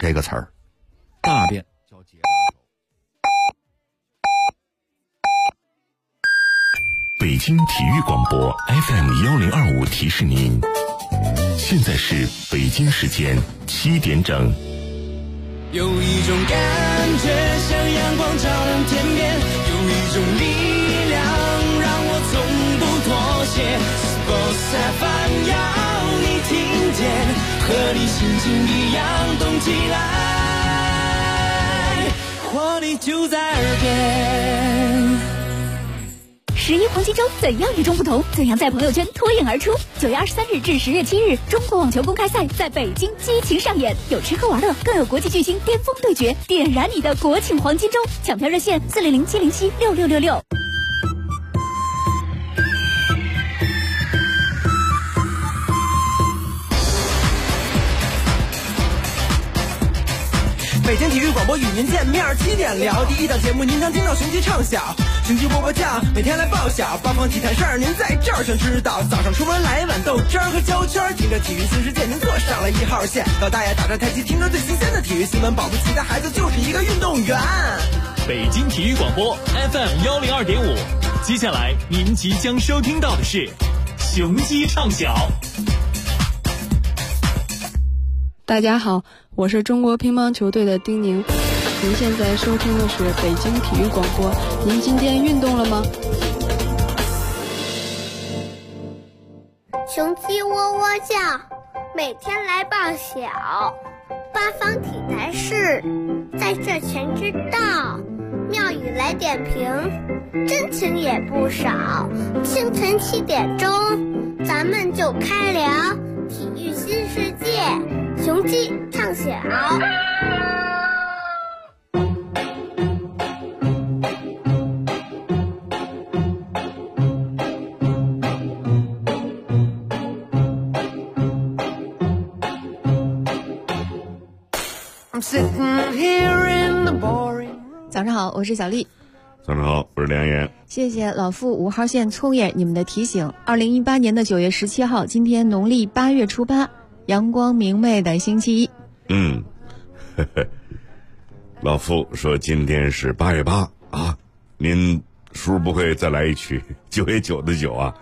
这个词儿。 大便叫解大手。 北京体育广播 FM1025提示您，现在是北京时间7点整。 有一种感觉像阳光照亮天边，有一种力量让我从不妥协。Sports FM 要你听见，和你心情一样动起来，活力就在耳边。 11黄金周怎样与众不同？怎样在朋友圈脱颖而出？9月23日至10月7日，中国网球公开赛在北京激情上演，有吃喝玩乐，更有国际巨星巅峰对决，点燃你的国庆黄金周！抢票热线400-707-6666。 北京体育广播与您见面，7点聊第一档节目，您将听到雄鸡唱晓，雄鸡波波叫，每天来报晓，八方体坛事儿您在这儿全知道。早上出门来一碗豆汁儿和焦圈，听着体育新世界，您坐上了1号线。老大爷打着太极，听着最新鲜的体育新闻，保不齐的孩子就是一个运动员。 北京体育广播 FM102.5，接下来您即将收听到的是雄鸡唱晓。 大家好，我是中国乒乓球队的丁宁，您现在收听的是北京体育广播。您今天运动了吗？ 雄鸡喔喔叫，每天来报晓，八方体坛事在这全知道，妙语来点评，真情也不少。清晨7点钟，咱们就开聊体育新世界，雄鸡唱晓。 早上好，我是小丽。 早上好，我是梁岩。 谢谢老傅5号线聪爷你们的提醒。2018年的9月17号，今天农历8月初8，阳光明媚的星期一。 老傅说今天是8月8啊，您叔不会再来一曲9月9的9啊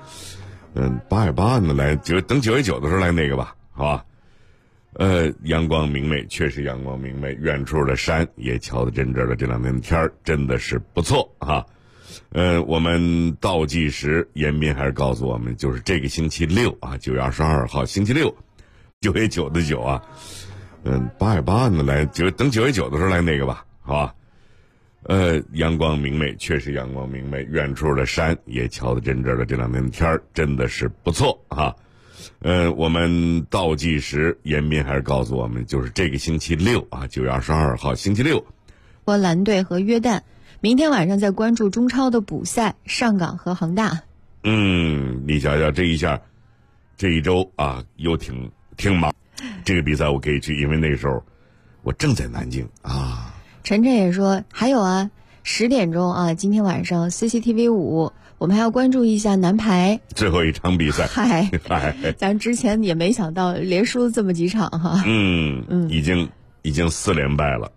？8月8呢，来等9月9的时候来那个吧，好吧？阳光明媚，确实阳光明媚，远处的山也瞧得真真的，这2天的天儿真的是不错啊。我们倒计时，严斌还是告诉我们，就是这个星期六啊，9月22号星期六，9月9的9啊。8月8呢，来等9月9的时候来那个吧，好吧？阳光明媚，确实阳光明媚，远处的山也瞧得真真的，这2天的天儿真的是不错啊。我们倒计时，严斌还是告诉我们，就是这个星期六啊，9月22号星期六， 波兰队和约旦，明天晚上再关注中超的补赛，上港和恒大。 你瞧瞧这一下，这一周啊又挺忙。这个比赛我可以去，因为那时候我正在南京啊。 晨晨也说还有啊，10点钟啊，今天晚上 CCTV5。我们还要关注一下男排最后一场比赛。 嗨，咱之前也没想到连输这么几场哈。 已经4连败了。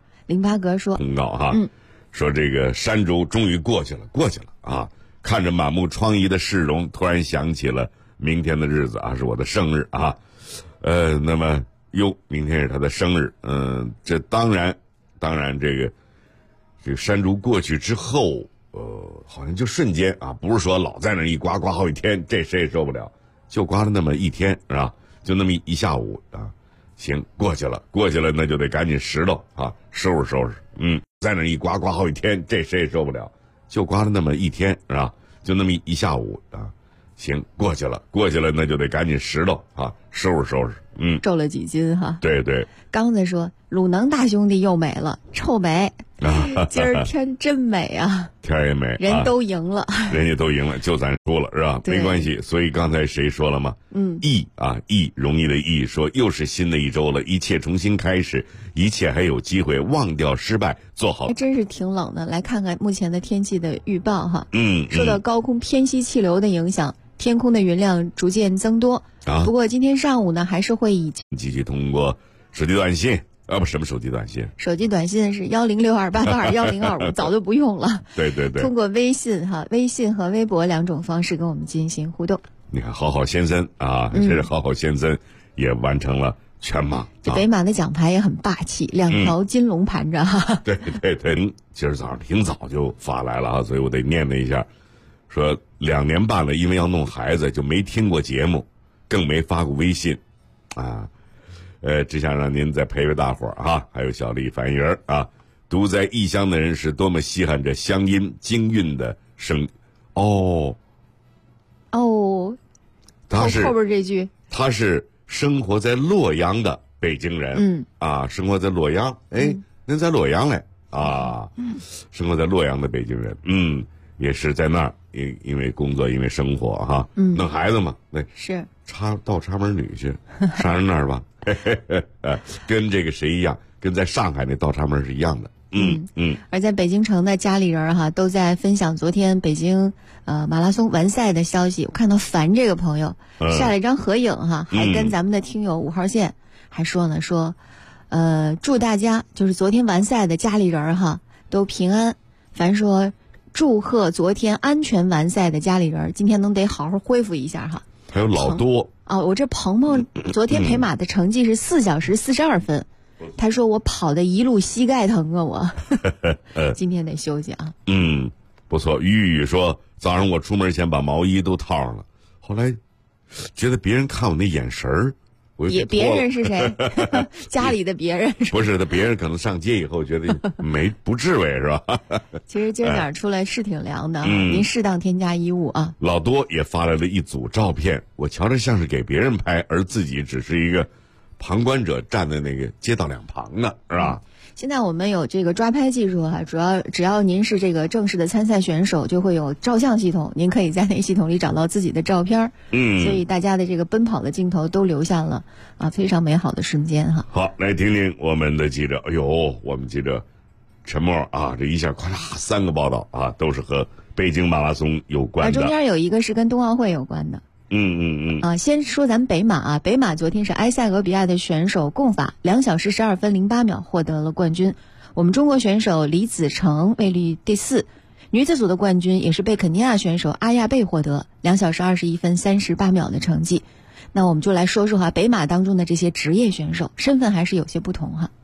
08格说公告哈，说这个山竹终于过去了啊！看着满目疮痍的市容，突然想起了明天的日子啊，是我的生日啊。那么明天是他的生日，这当然这个山竹过去之后。好像就瞬间啊，不是说老在那一刮好几天，这谁也受不了，就刮了那么一天是吧？就那么一下午啊，行，过去了，那就得赶紧拾掇啊，收拾。在那一刮好几天，这谁也受不了，就刮了那么一天是吧？就那么一下午啊，行，过去了，那就得赶紧拾掇啊，收拾。 皱了几斤哈。 对。 刚子说鲁能大兄弟又美了，臭美。今儿天真美啊， 天也美， 人都赢了， 人家都赢了，就咱输了是吧？没关系。所以刚才谁说了吗？易容易的易说又是新的一周了，一切重新开始，一切还有机会，忘掉失败，做好。 还真是挺冷的，来看看目前的天气的预报哈。受到高空偏西气流的影响，天空的云量逐渐增多。不过今天上午呢，还是会以继续通过手机短信不，什么手机短信？ 手机短信是1062882105，早就不用了。 对， 通过微信微信和微博2种方式跟我们进行互动。 你看，好好先生啊，这是好好先生也完成了全马。 这北马的奖牌也很霸气，2条金龙盘着哈。 对，今儿早上挺早就发来了啊，所以我得念一下，说2年半了，因为要弄孩子，就没听过节目，更没发过微信，啊，只想让您再陪陪大伙儿啊，还有小丽、樊云啊，独在异乡的人是多么稀罕着乡音京韵的声。他是后边这句， 他是生活在洛阳的北京人，生活在洛阳，您在洛阳嘞啊，生活在洛阳的北京人，也是在那儿，因为工作，因为生活哈，弄孩子嘛，那是倒插门女婿，上人那儿吧，跟这个谁一样，跟在上海那倒插门是一样的。 而在北京城的家里人都在分享昨天北京马拉松完赛的消息。我看到樊这个朋友晒了一张合影还跟咱们的听友5号线还说呢，祝大家就是昨天完赛的家里人都平安。樊说祝贺昨天安全完赛的家里人，今天能得好好恢复一下哈。 还有老多我这鹏鹏昨天陪马的成绩是4小时42分。他说我跑的一路膝盖疼啊，我今天得休息啊。 不错。雨雨说早上我出门前把毛衣都套上了，后来觉得别人看我那眼神儿， 别人是谁？家里的别人不是的，别人可能上街以后觉得不至于是吧？ 其实今儿点出来是挺凉的，您适当添加衣物啊。 老多也发来了一组照片，我瞧着像是给别人拍，而自己只是一个旁观者，站在那个街道两旁呢，是吧？ 现在我们有这个抓拍技术只要您是这个正式的参赛选手，就会有照相系统，您可以在那系统里找到自己的照片。所以大家的这个奔跑的镜头都留下了非常美好的瞬间哈。 好，来听听我们的记者，我们记者陈默这一下咔嚓3个报道都是和北京马拉松有关的。 中间有一个是跟冬奥会有关的。先说咱们北马北马昨天是埃塞俄比亚的选手贡法2小时12分08秒获得了冠军。我们中国选手李子成位列第4，女子组的冠军也是被肯尼亚选手阿亚贝获得2小时21分38秒的成绩。那我们就来说说北马当中的这些职业选手，身份还是有些不同哈。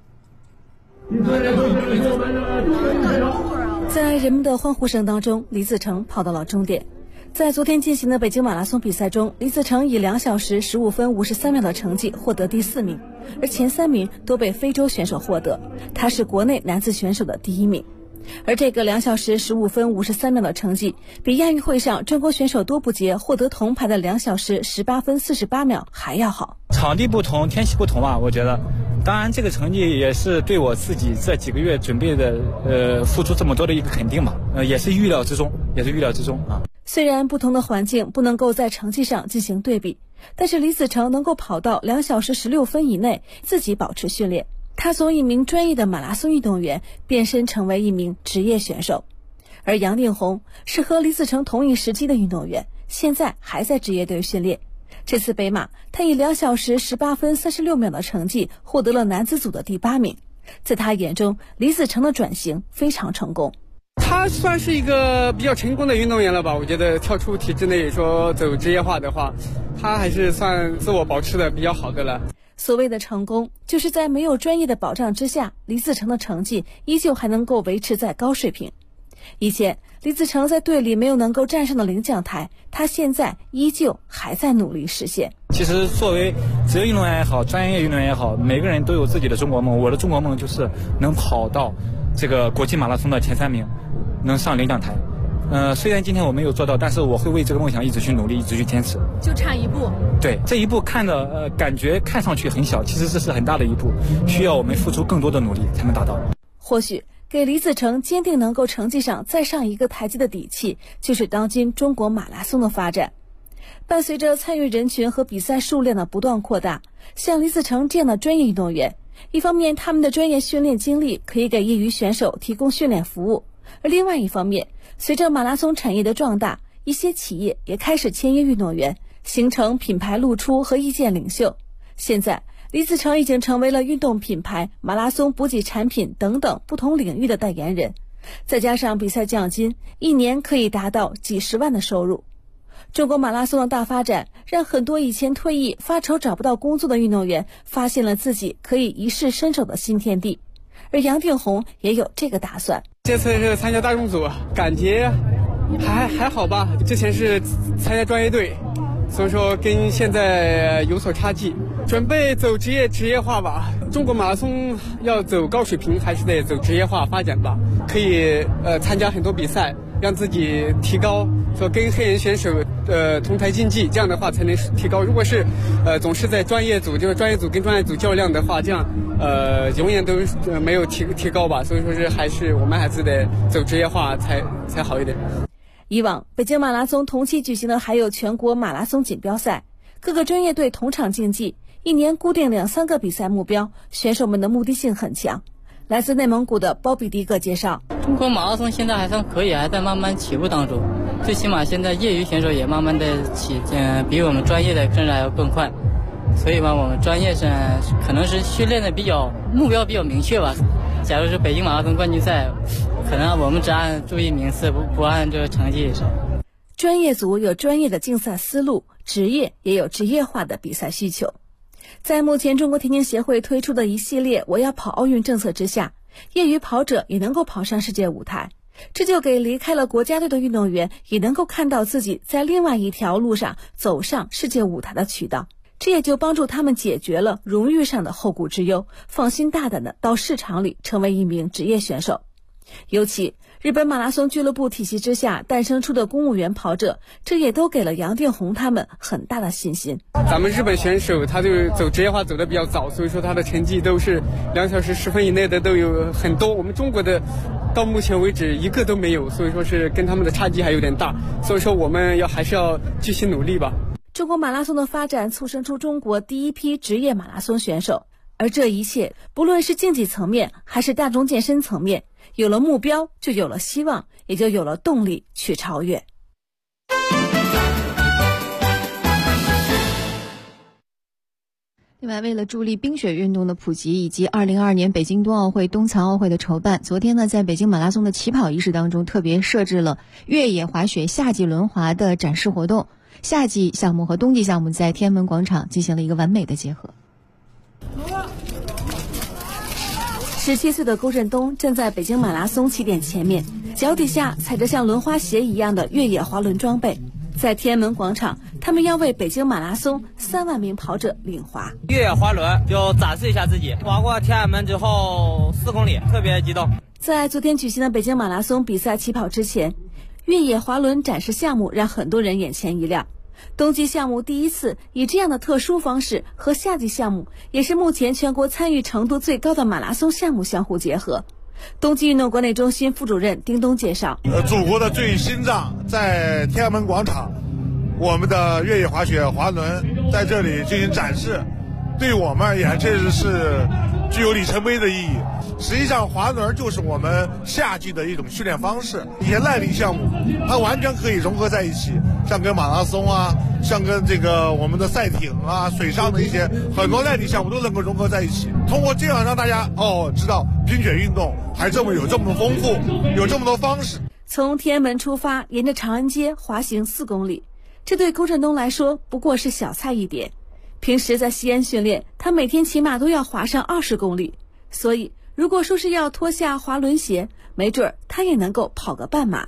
在人们的欢呼声当中，李子成跑到了终点。在昨天进行的北京马拉松比赛中，李子成以2小时15分53秒的成绩获得第4名，而前3名都被非洲选手获得，他是国内男子选手的第1名。而这个2小时15分53秒的成绩，比亚运会上中国选手多布杰获得铜牌的2小时18分48秒还要好。 场地不同，天气不同我觉得。当然这个成绩也是对我自己这几个月准备的付出这么多的一个肯定嘛，也是预料之中啊。 虽然不同的环境不能够在成绩上进行对比，但是李子成能够跑到2小时16分以内，自己保持训练，他从一名专业的马拉松运动员变身成为一名职业选手。而杨定宏是和李子成同一时期的运动员，现在还在职业队训练。这次北马，他以2小时18分36秒的成绩获得了男子组的第8名。在他眼中，李子成的转型非常成功。 他算是一个比较成功的运动员了吧？我觉得跳出体制内说走职业化的话，他还是算自我保持的比较好的了。 所谓的成功，就是在没有专业的保障之下，李子成的成绩依旧还能够维持在高水平。以前李子成在队里没有能够站上的领奖台，他现在依旧还在努力实现。 其实作为职业运动员也好，专业运动员也好，每个人都有自己的中国梦。我的中国梦就是能跑到这个国际马拉松的前3名，能上领奖台。虽然今天我没有做到，但是我会为这个梦想一直去努力，一直去坚持。 就差一步。 对，这一步感觉看上去很小，其实这是很大的一步，需要我们付出更多的努力才能达到。 或许给李子成坚定能够成绩上再上一个台阶的底气，就是当今中国马拉松的发展。伴随着参与人群和比赛数量的不断扩大，像李子成这样的专业运动员，一方面他们的专业训练经历可以给业余选手提供训练服务，而另外一方面，随着马拉松产业的壮大，一些企业也开始签约运动员，形成品牌露出和意见领袖。现在李子成已经成为了运动品牌、马拉松补给产品等等不同领域的代言人，再加上比赛奖金，一年可以达到几十万的收入。中国马拉松的大发展，让很多以前退役发愁找不到工作的运动员发现了自己可以一试身手的新天地，而杨定宏也有这个打算。 这次是参加大众组，感觉还好吧，之前是参加专业队，所以说跟现在有所差距，准备走职业化吧。中国马拉松要走高水平，还是得走职业化发展吧。可以参加很多比赛，让自己提高，说跟黑人选手同台竞技，这样的话才能提高。如果是总是在专业组，就是专业组跟专业组较量的话，这样永远都没有提高吧。所以说我们还是得走职业化才好一点。 以往北京马拉松同期举行的还有全国马拉松锦标赛，各个专业队同场竞技，一年固定2-3个比赛目标，选手们的目的性很强。来自内蒙古的包比迪格介绍， 中国马拉松现在还算可以，还在慢慢起步当中，最起码现在业余选手也慢慢的比我们专业的甚至还要更快，所以嘛，我们专业上可能是训练的目标比较明确吧。假如是北京马拉松冠军赛，可能我们只按注意名次，不按这个成绩。 专业组有专业的竞赛思路，职业也有职业化的比赛需求。在目前中国田径协会推出的一系列我要跑奥运政策之下，业余跑者也能够跑上世界舞台，这就给离开了国家队的运动员也能够看到自己在另外一条路上走上世界舞台的渠道，这也就帮助他们解决了荣誉上的后顾之忧，放心大胆的到市场里成为一名职业选手。尤其日本马拉松俱乐部体系之下诞生出的公务员跑者，这也都给了杨定宏他们很大的信心。 咱们日本选手他就走职业化走得比较早，所以说他的成绩都是2小时10分以内的都有很多，我们中国的到目前为止一个都没有，所以说是跟他们的差距还有点大，所以说我们还是要继续努力吧。 中国马拉松的发展促生出中国第一批职业马拉松选手，而这一切不论是竞技层面还是大众健身层面，有了目标就有了希望，也就有了动力去超越。 另外，为了助力冰雪运动的普及以及2022年北京冬奥会、冬残奥会的筹办，昨天呢，在北京马拉松的起跑仪式当中，特别设置了越野滑雪夏季轮滑的展示活动，夏季项目和冬季项目在天安门广场进行了一个完美的结合。 17岁的勾振东站在北京马拉松起点前面，脚底下踩着像轮滑鞋一样的越野滑轮装备。在天安门广场，他们要为北京马拉松3万名跑者领滑。 越野滑轮就展示一下自己，滑过天安门之后4公里，特别激动。 在昨天举行的北京马拉松比赛起跑之前，越野滑轮展示项目让很多人眼前一亮。冬季项目第一次以这样的特殊方式和夏季项目，也是目前全国参与程度最高的马拉松项目相互结合。冬季运动管理中心副主任丁东介绍， 祖国的最心脏在天安门广场，我们的越野滑雪滑轮在这里进行展示，对我们而言这是具有里程碑的意义。实际上滑轮就是我们夏季的一种训练方式，一些耐力项目它完全可以融合在一起，像跟马拉松啊，像跟这个我们的赛艇啊，水上的一些很多耐力项目都能够融合在一起，通过这样让大家知道冰雪运动还有这么丰富，有这么多方式。 从天安门出发，沿着长安街滑行4公里，这对勾振东来说不过是小菜一碟。平时在西安训练，他每天起码都要滑上20公里，所以如果说是要脱下滑轮鞋，没准他也能够跑个半马。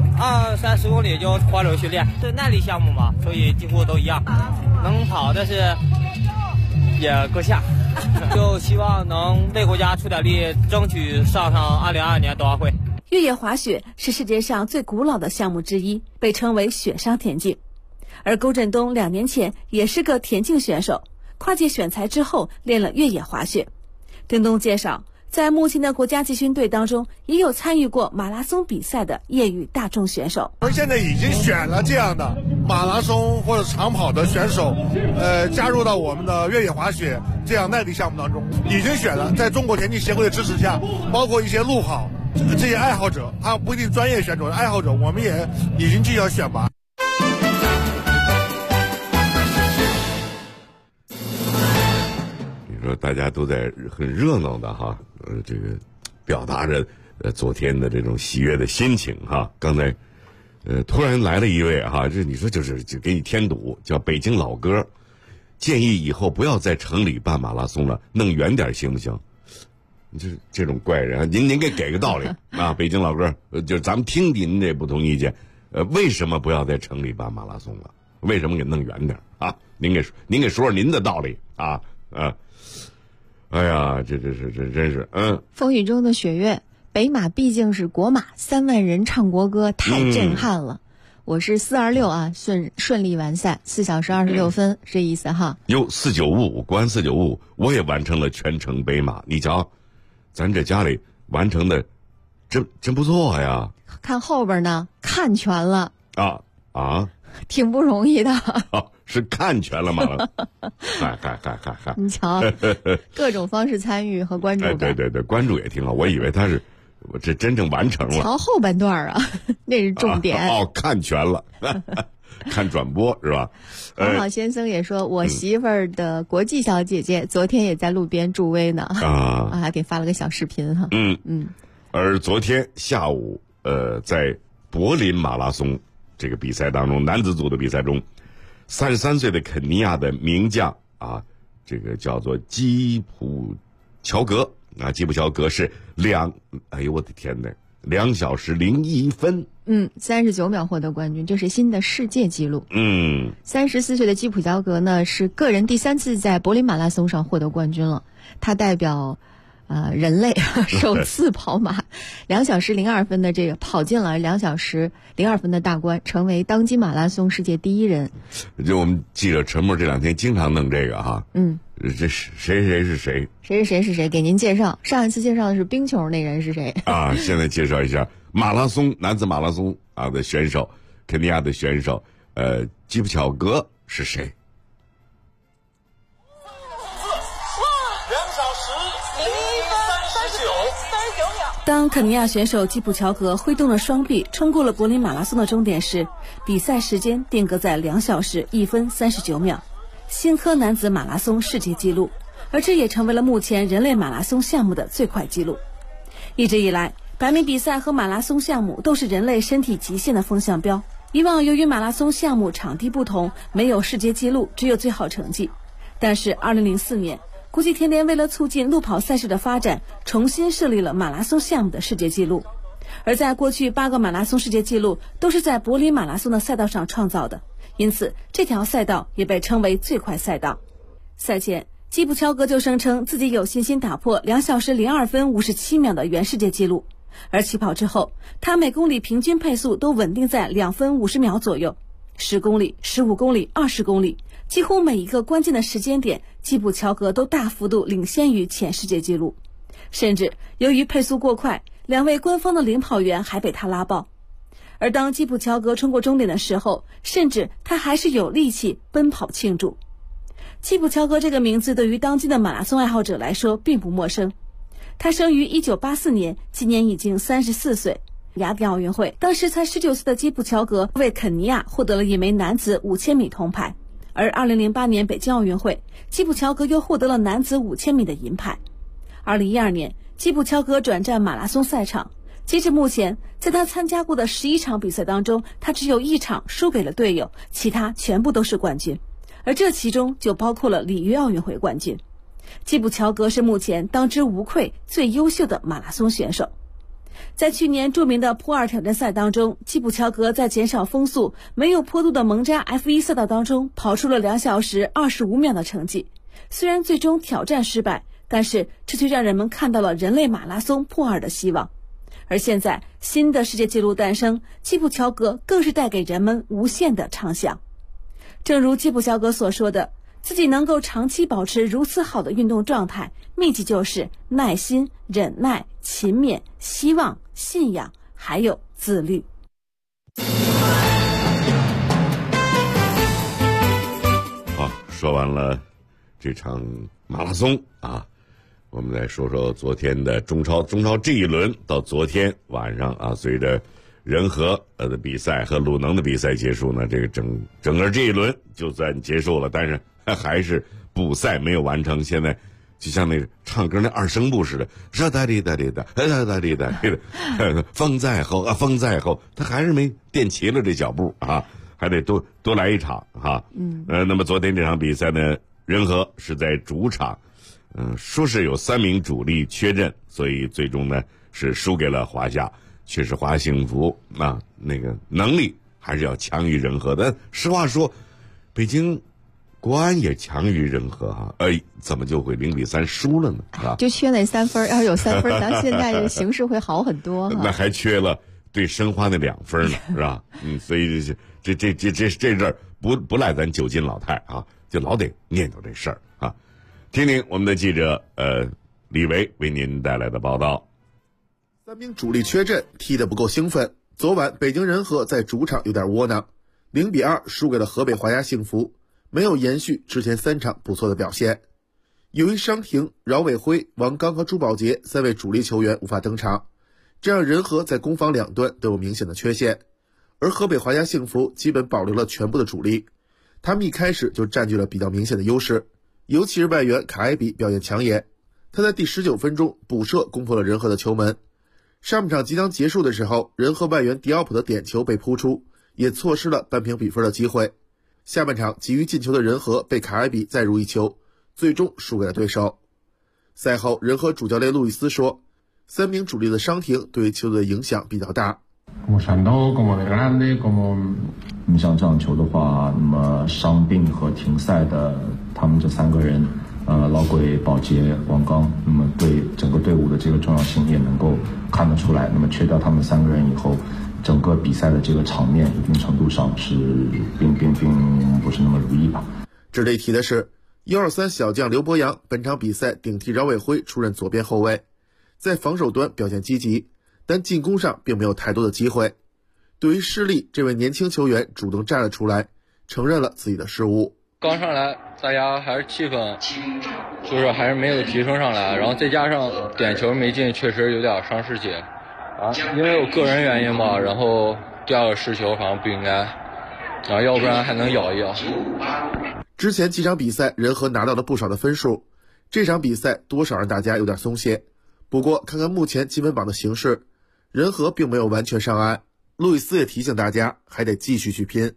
20-30公里就滑轮训练，是耐力项目嘛，所以几乎都一样，能跑，但是也够呛。就希望能为国家出点力，争取上2022年冬奥会。 越野滑雪是世界上最古老的项目之一，被称为雪上田径。而勾振东2年前也是个田径选手，跨界选材之后练了越野滑雪。丁东介绍，在目前的国家集训队当中，也有参与过马拉松比赛的业余大众选手。 而现在已经选了这样的马拉松或者长跑的选手，加入到我们的越野滑雪这样耐力项目当中，已经选了。在中国田径协会的支持下，包括一些路跑这些爱好者，还有不一定专业选手的爱好者，我们也已经进行选拔。 说大家都在很热闹的哈，这个表达着昨天的这种喜悦的心情哈。刚才突然来了一位哈，这你说就给你添堵，叫北京老哥，建议以后不要在城里办马拉松了，弄远点行不行？就是这种怪人，您给个道理啊，北京老哥，就咱们听您这不同意见，为什么不要在城里办马拉松了？为什么给弄远点啊？您给说说您的道理啊。哎呀，这真是风雨中的雪月，北马毕竟是国马，3万人唱国歌，太震撼了。我是426啊，顺利完赛，4小时26分，这意思哈。 哟，4955，国安4955，我也完成了全程北马，你瞧，咱这家里完成的真不错呀。 看后边呢，看全了啊， 挺不容易的。 是看全了吗？嗨， 你瞧，各种方式参与和关注感。 对，关注也挺好。我以为他是这真正完成了。 瞧后半段啊，那是重点。 看全了，看转播是吧？ 很好，先生也说，我媳妇儿的国际小姐姐昨天也在路边助威呢，还给发了个小视频哈。 而昨天下午，在柏林马拉松这个比赛当中，男子组的比赛中，33岁的肯尼亚的名将啊，这个叫做基普乔格啊，基普乔格是哎呦我的天哪，2小时01分 ，39秒获得冠军，这是新的世界纪录。34岁的基普乔格呢，是个人第3次在柏林马拉松上获得冠军了，他代表人类首次跑马，2小时02分的这个跑进了2小时02分的大关，成为当今马拉松世界第1人。 就我们记者陈默这2天经常弄这个哈，这谁是谁？ 谁是谁？给您介绍，上一次介绍的是冰球那人是谁啊？现在介绍一下男子马拉松啊的选手，肯尼亚的选手，基普乔格是谁？ 当肯尼亚选手基普乔格挥动了双臂冲过了柏林马拉松的终点时，比赛时间定格在2小时1分39秒，新科男子马拉松世界纪录，而这也成为了目前人类马拉松项目的最快纪录。一直以来，100米比赛和马拉松项目都是人类身体极限的风向标。以往由于马拉松项目场地不同，没有世界纪录，只有最好成绩。但是2004年国际田联为了促进路跑赛事的发展，重新设立了马拉松项目的世界纪录。而在过去8个马拉松世界纪录都是在柏林马拉松的赛道上创造的，因此这条赛道也被称为最快赛道。赛前，基普乔格就声称自己有信心打破2小时02分57秒的原世界纪录，而起跑之后，他每公里平均配速都稳定在2分50秒左右，10公里、15公里、20公里，几乎每一个关键的时间点，基普乔格都大幅度领先于前世界纪录。甚至由于配速过快，2位官方的领跑员还被他拉爆。而当基普乔格冲过终点的时候，甚至他还是有力气奔跑庆祝。基普乔格这个名字对于当今的马拉松爱好者来说并不陌生。他生于1984年，今年已经34岁。雅典奥运会，当时才19岁的基普乔格为肯尼亚获得了一枚男子5000米铜牌。而2008年北京奥运会，基普乔格又获得了男子5000米的银牌。2012年，基普乔格转战马拉松赛场。截至目前，在他参加过的11场比赛当中，他只有1场输给了队友，其他全部都是冠军。而这其中就包括了里约奥运会冠军。基普乔格是目前当之无愧最优秀的马拉松选手。在去年著名的普洱挑战赛当中，基普乔格在减少风速、没有坡度的蒙扎 F1 赛道当中跑出了2小时25秒的成绩。虽然最终挑战失败，但是这却让人们看到了人类马拉松普洱的希望。而现在新的世界纪录诞生，基普乔格更是带给人们无限的畅想。正如基普乔格所说的，自己能够长期保持如此好的运动状态，秘籍就是耐心、忍耐、勤勉、希望、信仰，还有自律。 好，说完了这场马拉松啊，我们来说说昨天的中超这一轮到昨天晚上啊，随着仁和的比赛和鲁能的比赛结束呢，这个整个这一轮就算结束了，但是还是补赛没有完成。现在就像那个唱歌那二声部似的，哒哒哩哒哩哒哒哒哩哒哩的，风在后啊，风在后，他还是没垫齐了这脚步啊，还得多来一场哈。那么昨天这场比赛呢，仁和是在主场，说是有3名主力缺阵，所以最终呢是输给了华夏。确实华幸福啊，那个能力还是要强于仁和的。实话说，北京国安也强于仁和哈，怎么就会0-3输了呢？啊， 就缺那3分，要是有3分，咱现在这形势会好很多哈。 那还缺了对申花那2分呢，是吧？所以这阵儿不赖咱9斤老太啊，就老得念叨这事儿啊。听听我们的记者李维为您带来的报道。 3名主力缺阵，踢得不够兴奋。昨晚北京人和在主场有点窝囊，0-2输给了河北华夏幸福，没有延续之前3场不错的表现。由于伤停，饶伟辉、王刚和朱宝杰3位主力球员无法登场，这让人和在攻防两端都有明显的缺陷。而河北华夏幸福基本保留了全部的主力，他们一开始就占据了比较明显的优势，尤其是外援卡埃比表现抢眼，他在第19分钟补射攻破了人和的球门。上半场即将结束的时候，人和外援迪奥普的点球被扑出，也错失了扳平比分的机会。下半场急于进球的人和被卡埃比再入一球，最终输给了对手。赛后，人和主教练路易斯说，3名主力的伤停对球队的影响比较大。 你像这场球的话，那么伤病和停赛的他们这3个人，老鬼、保洁、王刚，那么对整个队伍的这个重要性也能够看得出来。那么缺掉他们3个人以后，整个比赛的这个场面一定程度上是并不是那么如意吧。 值得一提的是，123小将刘博洋本场比赛顶替饶伟辉出任左边后卫，在防守端表现积极，但进攻上并没有太多的机会。对于失利，这位年轻球员主动站了出来，承认了自己的失误。 刚上来大家还是气氛就是还是没有提升上来，然后再加上点球没进，确实有点伤士气啊，因为有个人原因吧，然后第2个失球好像不应该啊，要不然还能咬一咬。 之前几场比赛人和拿到了不少的分数，这场比赛多少让大家有点松懈。不过看看目前积分榜的形势，人和并没有完全上岸，路易斯也提醒大家还得继续去拼。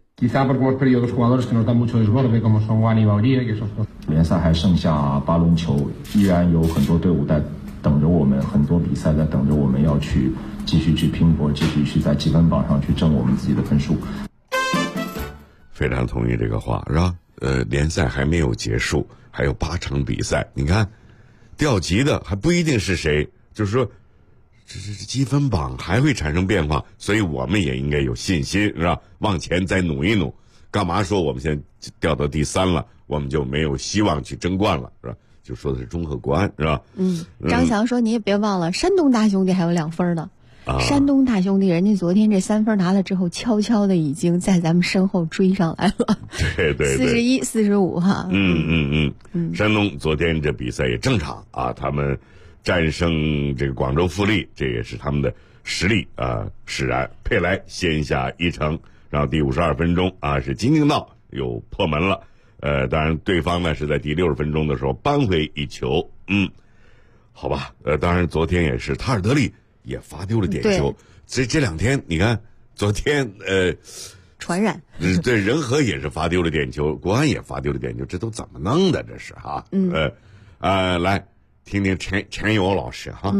联赛还剩下8轮球，依然有很多队伍在等着我们，很多比赛在等着我们要去继续去拼搏，继续去在积分榜上去挣我们自己的分数。 非常同意这个话，是吧？联赛还没有结束，还有8场比赛，你看掉级的还不一定是谁，就是说这积分榜还会产生变化，所以我们也应该有信心，是吧？往前再努一努。干嘛说我们现在掉到第3了，我们就没有希望去争冠了，是吧？就说的是中赫国安，是吧？ 张翔说你也别忘了，山东大兄弟还有2分呢。山东大兄弟人家昨天这3分拿了之后，悄悄的已经在咱们身后追上来了。 对 41、45哈。 山东昨天这比赛也正常啊，他们战胜这个广州富力，这也是他们的实力使然。佩莱先下一城，然后第52分钟是金敬道又破门了。当然对方呢是在第60分钟的时候扳回一球。好吧，当然昨天也是塔尔德利也罚丢了点球。这2天你看，昨天传染。 对，人和也是罚丢了点球，国安也罚丢了点球，这都怎么弄的？这是哈。来听听陈友老师哈。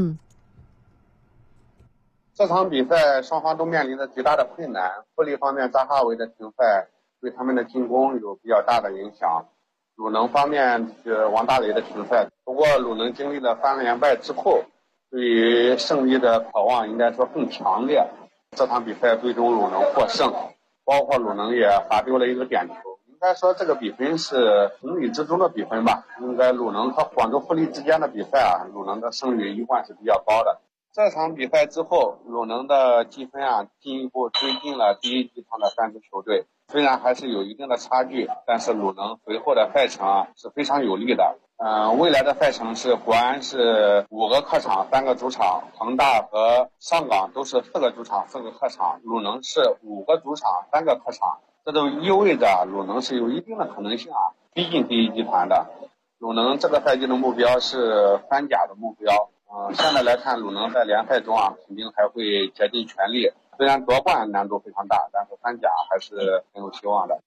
这场比赛双方都面临着极大的困难，富力方面扎哈维的停赛对他们的进攻有比较大的影响，鲁能方面是王大雷的停赛。不过鲁能经历了3连败之后，对于胜利的渴望应该说更强烈。这场比赛最终鲁能获胜，包括鲁能也罚丢了一个点球。应该说这个比分是情理之中的比分吧。应该鲁能和广州富力之间的比赛鲁能的胜率一贯是比较高的。这场比赛之后，鲁能的积分进一步追进了第一集团的3支球队。虽然还是有一定的差距，但是鲁能随后的赛程是非常有利的。未来的赛程是国安是5个客场3个主场，恒大和上港都是4个主场4个客场，鲁能是5个主场3个客场。这都意味着鲁能是有一定的可能性逼近第一集团的。 鲁能这个赛季的目标是3甲的目标。现在来看，鲁能在联赛中肯定还会竭尽全力。虽然夺冠难度非常大，但是3甲还是很有希望的。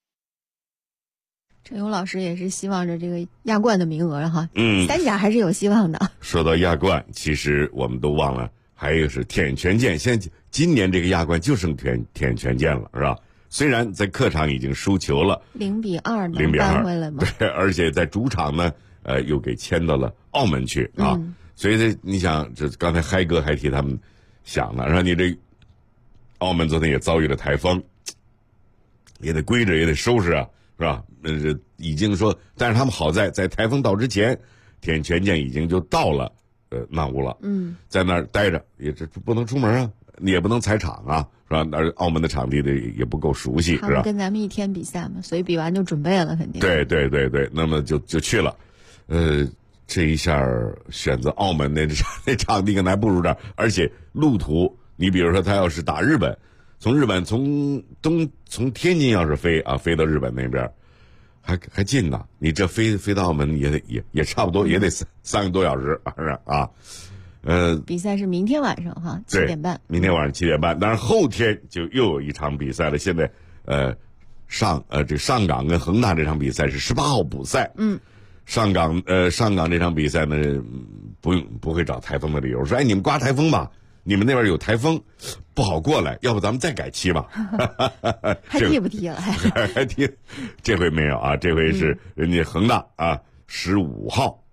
陈勇老师也是希望着这个亚冠的名额哈，3甲还是有希望的。 说到亚冠，其实我们都忘了，还有一个是田全健。现在今年这个亚冠就剩田全健了，是吧？虽然在客场已经输球了 ，0-2能扳回来吗？ 对，而且在主场呢，又给迁到了澳门去啊。所以你想，这刚才嗨哥还替他们想了，让你这澳门昨天也遭遇了台风，也得归着，也得收拾啊，是吧？已经说，但是他们好在台风到之前，田全健已经就到了曼谷了，在那儿待着，也这不能出门啊，也不能踩场啊，是吧？而澳门的场地的也不够熟悉，是吧？他们跟咱们一天比赛嘛，所以比完就准备了，肯定。 对，那么就去了，这一下选择澳门那场地可能还不如这儿，而且路途，你比如说他要是打日本，从从天津要是飞到日本那边，还近呢。你这飞到澳门也差不多，也得3个多小时啊。 比赛是明天晚上哈，7点半。 明天晚上7点半，当然后天就又有一场比赛了。现在上港跟恒大这场比赛是18号补赛。上港这场比赛呢，不会找台风的理由，说你们刮台风吧，你们那边有台风，不好过来，要不咱们再改期吧？ 还踢不踢了？ 还踢？这回没有啊，这回是人家恒大15号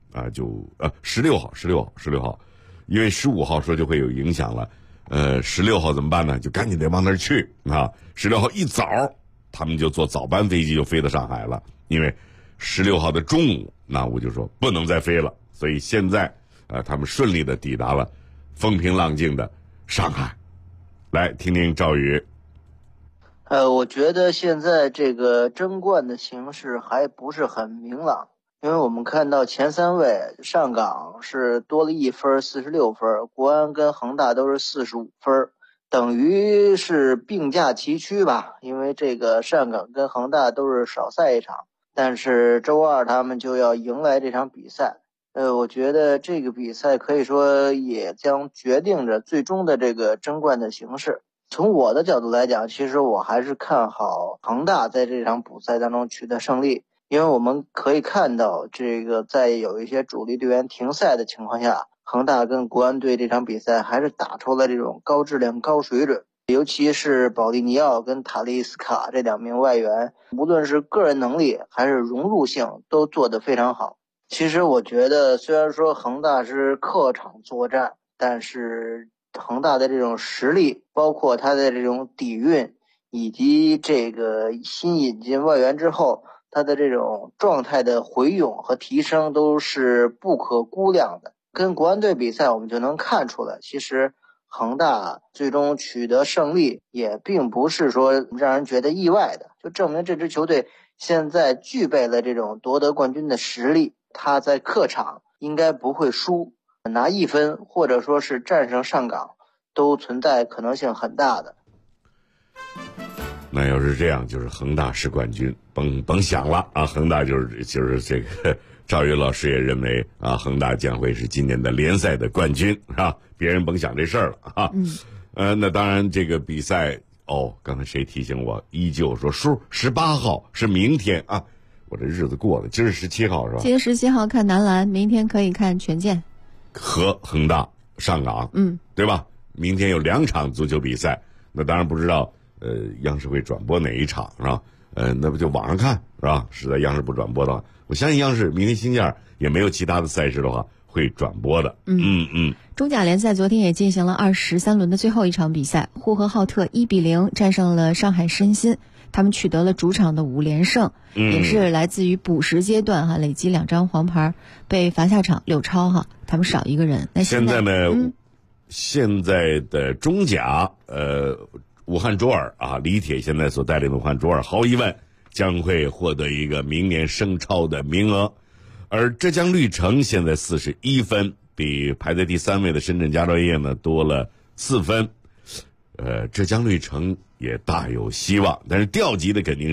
16号，因为15号说就会有影响了，16号怎么办呢？就赶紧得往那儿去啊！16号一早，他们就坐早班飞机就飞到上海了，因为16号的中午，那我就说不能再飞了，所以现在他们顺利的抵达了风平浪静的上海。来听听赵宇。 我觉得现在这个争冠的形势还不是很明朗，因为我们看到前3位上港是多了1分，46分，国安跟恒大都是45分，等于是并驾齐驱吧，因为这个上港跟恒大都是少赛一场。但是周二他们就要迎来这场比赛，我觉得这个比赛可以说也将决定着最终的这个争冠的形势。从我的角度来讲，其实我还是看好恒大在这场补赛当中取得胜利，因为我们可以看到这个在有一些主力队员停赛的情况下，恒大跟国安队这场比赛还是打出了这种高质量高水准。尤其是保利尼奥跟塔利斯卡这2名外援，无论是个人能力还是融入性都做得非常好。其实我觉得虽然说恒大是客场作战，但是恒大的这种实力，包括他的这种底蕴，以及这个新引进外援之后他的这种状态的回勇和提升都是不可估量的。跟国安队比赛我们就能看出来，其实恒大最终取得胜利也并不是说让人觉得意外的，就证明这支球队现在具备了这种夺得冠军的实力，他在客场应该不会输，拿1分或者说是战胜上港都存在可能性很大的。 那要是这样，就是恒大是冠军，甭想了啊！恒大就是这个赵宇老师也认为恒大将会是今年的联赛的冠军，是吧？别人甭想这事儿了啊。那当然这个比赛刚才谁提醒我，依旧说18号是明天啊，我这日子过了，今儿是17号是吧？ 今天17号看男篮，明天可以看权健和恒大上港，对吧？明天有2场足球比赛，那当然不知道央视会转播哪一场是吧？那不就网上看是吧？实在央视不转播的话，我相信央视明天星期二也没有其他的赛事的话会转播的。 中甲联赛昨天也进行了23轮的最后一场比赛，呼和浩特1-0战胜了上海申鑫，他们取得了主场的5连胜，也是来自于补时阶段累积2张黄牌，被罚下场6超他们少1个人。那现在呢，现在的中甲武汉卓尔李铁现在所带领的武汉卓尔毫无疑问将会获得一个明年升超的名额，而浙江绿城现在41分，比排在第3位的深圳佳兆业呢多了4分。浙江绿城也大有希望，但是调级的肯定是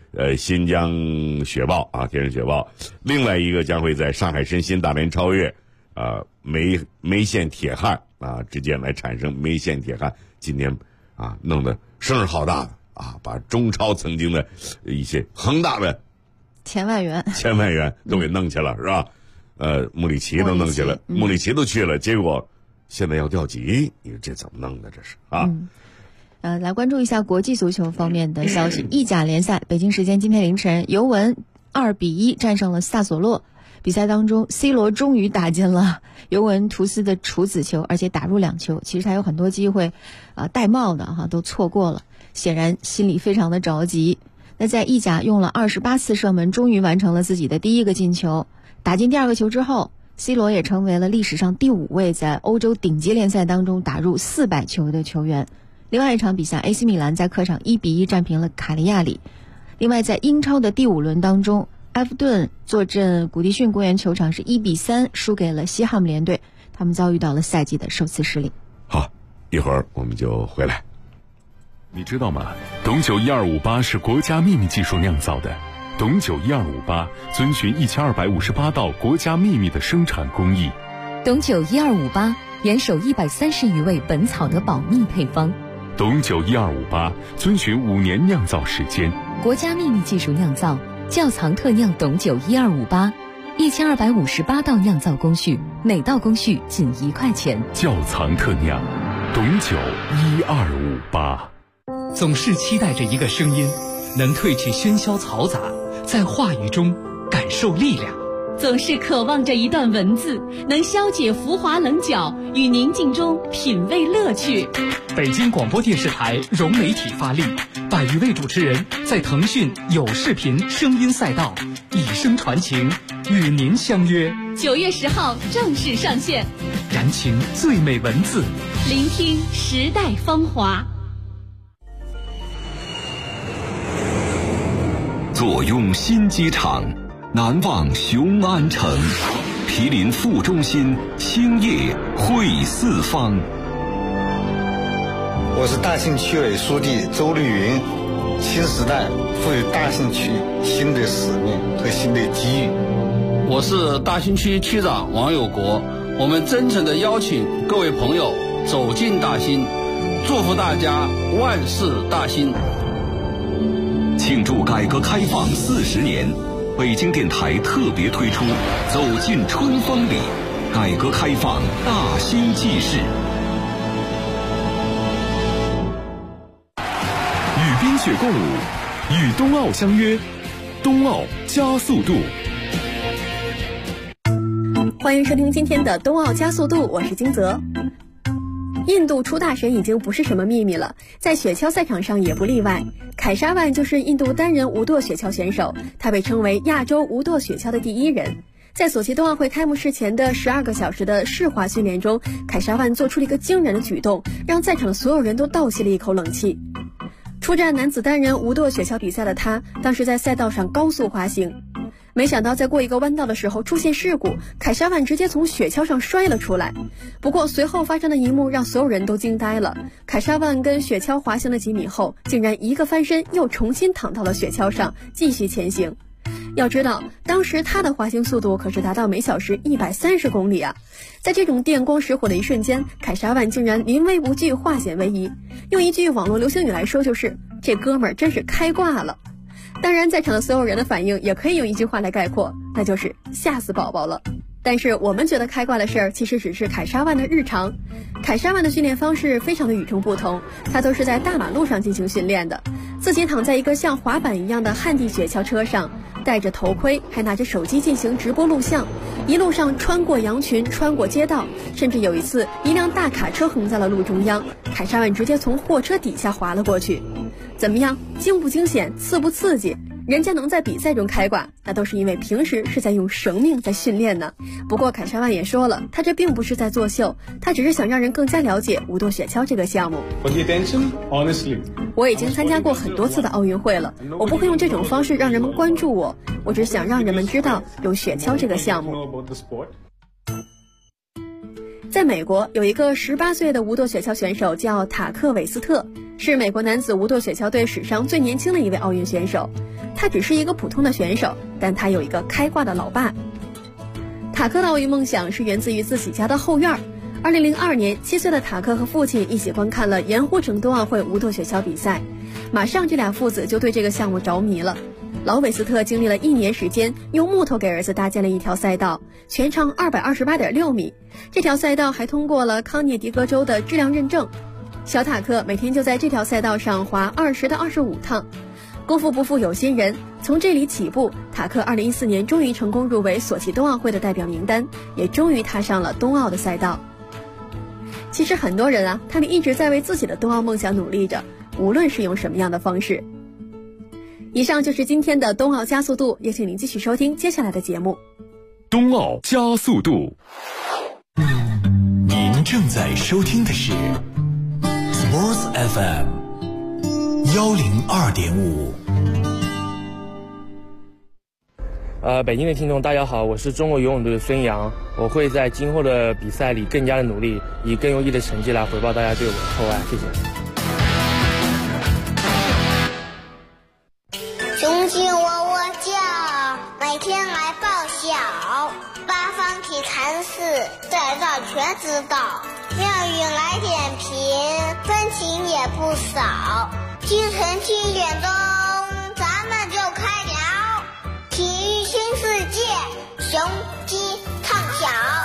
新疆雪豹啊，天山雪豹。另外一个将会在上海申鑫大连超越梅县铁汉啊之间来产生梅县铁汉。今年啊弄得声势浩大的啊，把中超曾经的一些恒大的千万元都给弄去了，是吧？穆里奇都弄去了，穆里奇都去了，结果现在要调级，你说这怎么弄的？这是啊。 来关注一下国际足球方面的消息。意甲联赛，北京时间今天凌晨，尤文2-1战胜了萨索洛。比赛当中 C 罗终于打进了尤文图斯的处子球，而且打入2球。其实他有很多机会戴帽的都错过了，显然心里非常的着急。那在意甲用了28次射门，终于完成了自己的第一个进球。打进第2个球之后， C 罗也成为了历史上第5位在欧洲顶级联赛当中打入400球的球员。另外一场比赛 AC 米兰在客场1-1战平了卡利亚里。另外在英超的第5轮当中，埃弗顿坐镇古迪逊公园球场是1-3输给了西汉姆联队，他们遭遇到了赛季的首次失利。 好，一会儿我们就回来。 你知道吗？董酒1258是国家秘密技术酿造的。董酒1258遵循1258道国家秘密的生产工艺。 董酒1258严守130余位本草的保密配方。 董酒1258遵循5年酿造时间， 国家秘密技术酿造，窖藏特酿董酒1258，1258道酿造工序，每道工序仅1块钱。 窖藏特酿，董酒1258。 总是期待着一个声音，能褪去喧嚣嘈杂，在话语中感受力量。 总是渴望着一段文字，能消解浮华棱角，与宁静中品味乐趣。 北京广播电视台融媒体发力，100余位主持人在腾讯有视频声音赛道以声传情，与您相约。 9月10号正式上线， 燃情最美文字， 聆听时代芳华。 坐拥新机场，难忘雄安城，毗邻副中心，青叶汇四方。 我是大兴区委书记周绿云。新时代赋予大兴区新的使命和新的机遇。 我是大兴区区长王有国。我们真诚地邀请各位朋友走进大兴，祝福大家万事大兴。 庆祝改革开放40年，北京电台特别推出《走进春风里》，改革开放大兴纪事。 与冰雪共舞，与冬奥相约，冬奥加速度。 欢迎收听今天的冬奥加速度，我是金泽。印度出大神已经不是什么秘密了，在雪橇赛场上也不例外。凯沙万就是印度单人无舵雪橇选手，他被称为亚洲无舵雪橇的第1人。在索契冬奥会开幕式前的12个小时的试滑训练中，凯沙万做出了一个惊人的举动，让在场的所有人都倒吸了一口冷气。出战男子单人无舵雪橇比赛的他，当时在赛道上高速滑行，没想到在过一个弯道的时候出现事故，凯沙万直接从雪橇上摔了出来。不过随后发生的一幕让所有人都惊呆了，凯沙万跟雪橇滑行了几米后，竟然一个翻身又重新躺到了雪橇上继续前行。要知道当时他的滑行速度可是达到每小时130公里啊！在这种电光石火的一瞬间，凯沙万竟然临危不惧，化险为夷。用一句网络流行语来说，就是这哥们儿真是开挂了。当然在场的所有人的反应也可以用一句话来概括，那就是吓死宝宝了。但是我们觉得开挂的事儿，其实只是凯沙万的日常。凯沙万的训练方式非常的与众不同，他都是在大马路上进行训练的，自己躺在一个像滑板一样的旱地雪橇车上，戴着头盔，还拿着手机进行直播录像，一路上穿过羊群，穿过街道，甚至有一次一辆大卡车横在了路中央，凯沙万直接从货车底下滑了过去。怎么样，惊不惊险，刺不刺激？人家能在比赛中开挂，那都是因为平时是在用生命在训练呢。不过凯沙万也说了，他这并不是在作秀，他只是想让人更加了解无舵雪橇这个项目。我已经参加过很多次的奥运会了，我不会用这种方式让人们关注我，我只想让人们知道有雪橇这个项目。在在美国有一个18岁的无舵雪橇选手叫塔克韦斯特，是美国男子无舵雪橇队史上最年轻的一位奥运选手。他只是一个普通的选手，但他有一个开挂的老爸。塔克的奥运梦想是源自于自己家的后院。2002年，7岁的塔克和父亲一起观看了盐湖城冬奥会无舵雪橇比赛，马上这俩父子就对这个项目着迷了。老韦斯特经历了1年时间，用木头给儿子搭建了一条赛道，全长228.6米。这条赛道还通过了康涅狄格州的质量认证。小塔克每天就在这条赛道上滑20到25趟。功夫不负有心人，从这里起步，塔克2014年终于成功入围索契冬奥会的代表名单，也终于踏上了冬奥的赛道。其实很多人啊，他们一直在为自己的冬奥梦想努力着，无论是用什么样的方式。以上就是今天的冬奥加速度，也请您继续收听接下来的节目。 冬奥加速度， 您正在收听的是 Sports FM 102.5。 北京的听众大家好，我是中国游泳队的孙杨，我会在今后的比赛里更加的努力，以更优异的成绩来回报大家对我的厚爱，谢谢。 雄鸡喔喔叫，每天来报晓，八方体禅寺，在这全知道，妙语来点评，分情也不少，清晨7点钟，咱们就开聊，体育新世界，雄鸡唱晓。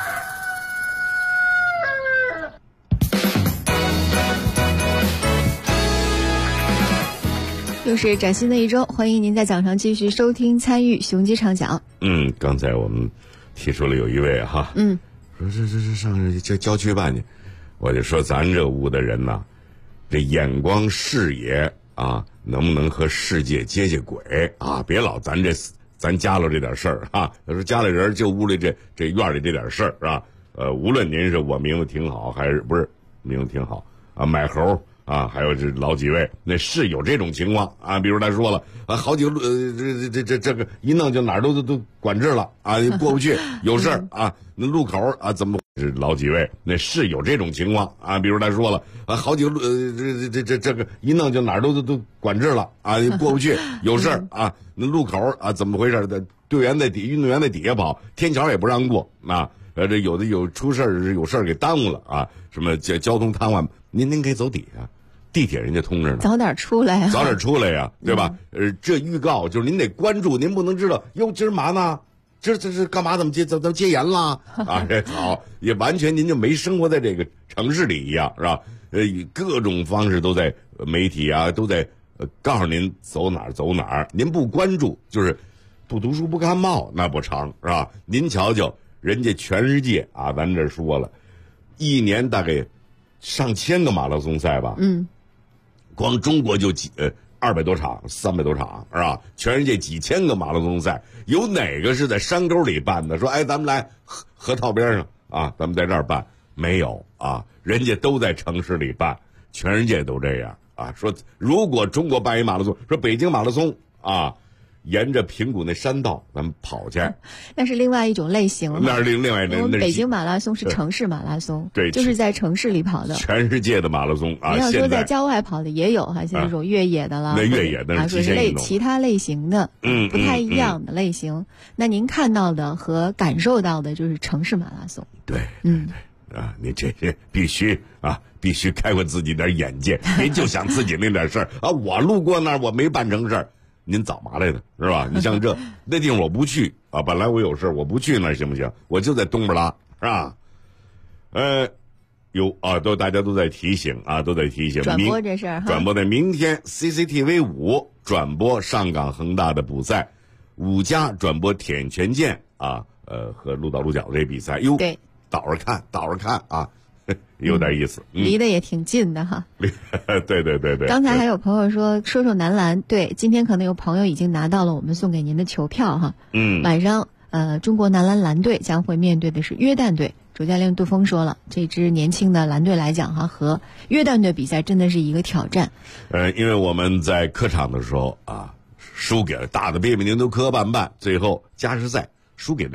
又是崭新的一周，欢迎您在早上继续收听参与雄鸡唱响。 刚才我们提出了有一位哈，说这上郊区办去，我就说咱这屋的人呐，这眼光视野啊，能不能和世界接轨啊？别老咱家里这点事儿啊，说家里人就屋里这院里这点事儿是吧？无论您是我名字挺好还是不是名字挺好啊，买猴啊，还有这老几位，那是有这种情况啊。比如他说了啊，好几个这个一弄就哪儿都管制了啊，过不去，有事儿啊，那路口啊怎么？这老几位，那是有这种情况啊。比如他说了啊，好几个这个一弄就哪儿都管制了啊，过不去，有事儿啊，那路口啊怎么回事？队员在运动员在底下跑，天桥也不让过啊。这有出事儿，有事儿给耽误了啊，什么交通瘫痪，您可以走底下。地铁人家通着呢， 早点出来呀， 早点出来呀，对吧？这预告就是您得关注，您不能知道哟，今儿嘛呢？这是干嘛？怎么戒严了啊？这好，也完全您就没生活在这个城市里一样，是吧？以各种方式都在媒体啊，都在告诉您走哪儿，您不关注就是不读书不看报，那不成，是吧？您瞧瞧人家全世界啊，咱这说了，一年大概上千个马拉松赛吧，光中国就200多场，300多场，是吧？全世界几千个马拉松赛，有哪个是在山沟里办的？说哎，咱们来河套边上啊，咱们在这儿办，没有啊？人家都在城市里办，全世界都这样啊。说如果中国办一马拉松，说北京马拉松啊，沿着平谷那山道咱们跑去， 那是另外一种类型了。 那是另外我们北京马拉松是城市马拉松， 对， 就是在城市里跑的。 全世界的马拉松啊， 你要说在郊外跑的也有哈，像这种越野的了， 那越野的是其他类型的，不太一样的类型。那您看到的和感受到的就是城市马拉松。 对，啊，你这些必须开阔自己点眼界，您就想自己那点事儿啊。我路过那儿，我没办成事儿。您早嘛来的是吧？你像那地方我不去啊，本来我有事我不去那儿行不行？我就在东边拉是吧？大家都在提醒啊， 转播这事儿哈， 转播的明天 CCTV 5转播上港恒大的补赛，5家转播铁拳剑啊，和鹿岛鹿角这比赛，哟， 对， 倒着看啊。有点意思， 离得也挺近的哈。 对。 刚才还有朋友说男篮，对，今天可能有朋友已经拿到了我们送给您的球票哈。晚上中国男篮蓝队将会面对的是约旦队。主教练杜峰说了，这支年轻的蓝队来讲哈，和约旦队比赛真的是一个挑战。 因为我们在客场的时候啊，输给了打得别扭都磕磕绊绊，最后加时赛输给对手了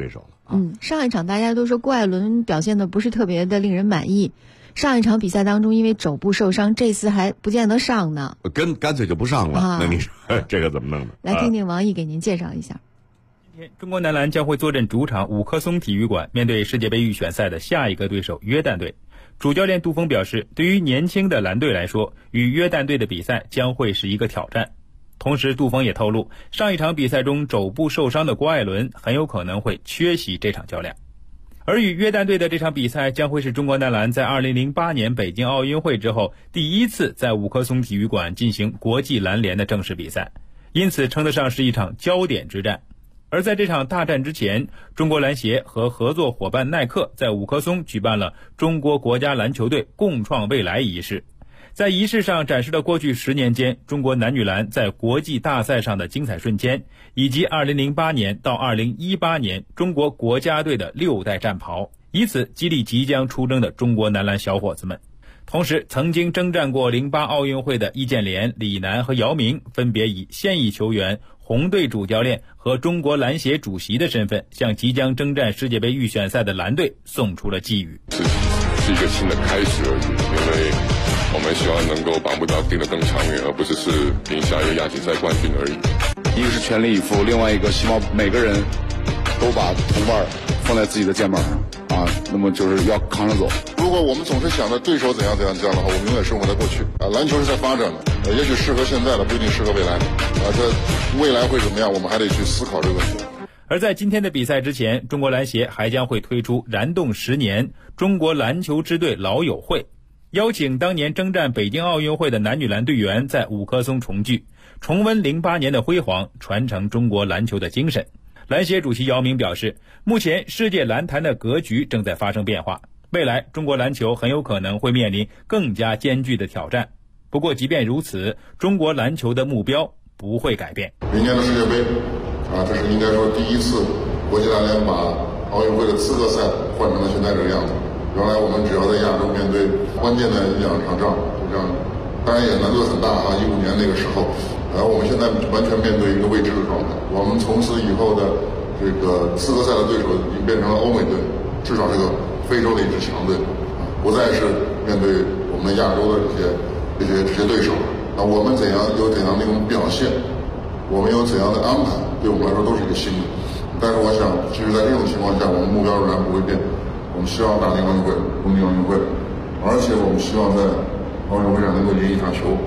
上一场大家都说郭艾伦表现的不是特别的令人满意，上一场比赛当中因为肘部受伤，这次还不见得上呢， 干脆就不上了。那你说这个怎么弄的？ 来听听王毅给您介绍一下。 今天中国男篮将会坐镇主场五棵松体育馆，面对世界杯预选赛的下一个对手约旦队。主教练杜峰表示，对于年轻的蓝队来说，与约旦队的比赛将会是一个挑战。同时杜峰也透露，上一场比赛中肘部受伤的郭艾伦很有可能会缺席这场较量。而与约旦队的这场比赛将会是中国男篮在2008年北京奥运会之后第一次在五棵松体育馆进行国际篮联的正式比赛，因此称得上是一场焦点之战。而在这场大战之前，中国篮协和合作伙伴耐克在五棵松举办了中国国家篮球队共创未来仪式。在仪式上展示了过去10年间中国男女篮在国际大赛上的精彩瞬间，以及2008年到2018年中国国家队的6代战袍，以此激励即将出征的中国男篮小伙子们。同时，曾经征战过08奥运会的易建联、李楠和姚明分别以现役球员、红队主教练和中国篮协主席的身份，向即将征战世界杯预选赛的蓝队送出了寄语。 是一个新的开始而已，因为我们希望能够把目标定得更长远，而不是赢下一个亚锦赛冠军而已。 一个是全力以赴，另外一个希望每个人都把铜牌放在自己的肩膀上啊，那么就是要扛着走。 如果我们总是想着对手怎样怎样这样的话，我们永远生活在过去啊。篮球是在发展的，也许适合现在的，不一定适合未来啊。这未来会怎么样，我们还得去思考这个问题。 而在今天的比赛之前，中国篮协还将会推出燃动10年中国篮球支队老友会，邀请当年征战北京奥运会的男女篮队员在五棵松重聚，重温08年的辉煌，传承中国篮球的精神。篮协主席姚明表示，目前世界篮坛的格局正在发生变化，未来中国篮球很有可能会面临更加艰巨的挑战。不过即便如此，中国篮球的目标不会改变。 明年的世界杯啊，这是应该说第一次国际篮联把奥运会的资格赛换成了现在这个样子。原来我们只要在亚洲面对关键的1-2场仗，就这样，当然也难度很大啊。15年那个时候，然后我们现在完全面对一个未知的状态。我们从此以后的这个资格赛的对手已经变成了欧美队，至少是个非洲的一支强队，不再是面对我们亚洲的这些对手。那我们有怎样的一种表现，我们有怎样的安排，对我们来说都是一个新的。但是我想，其实在这种情况下，我们目标仍然不会变。我们希望打进奥运会，东京奥运会，而且我们希望在奥运会上能够赢一场球。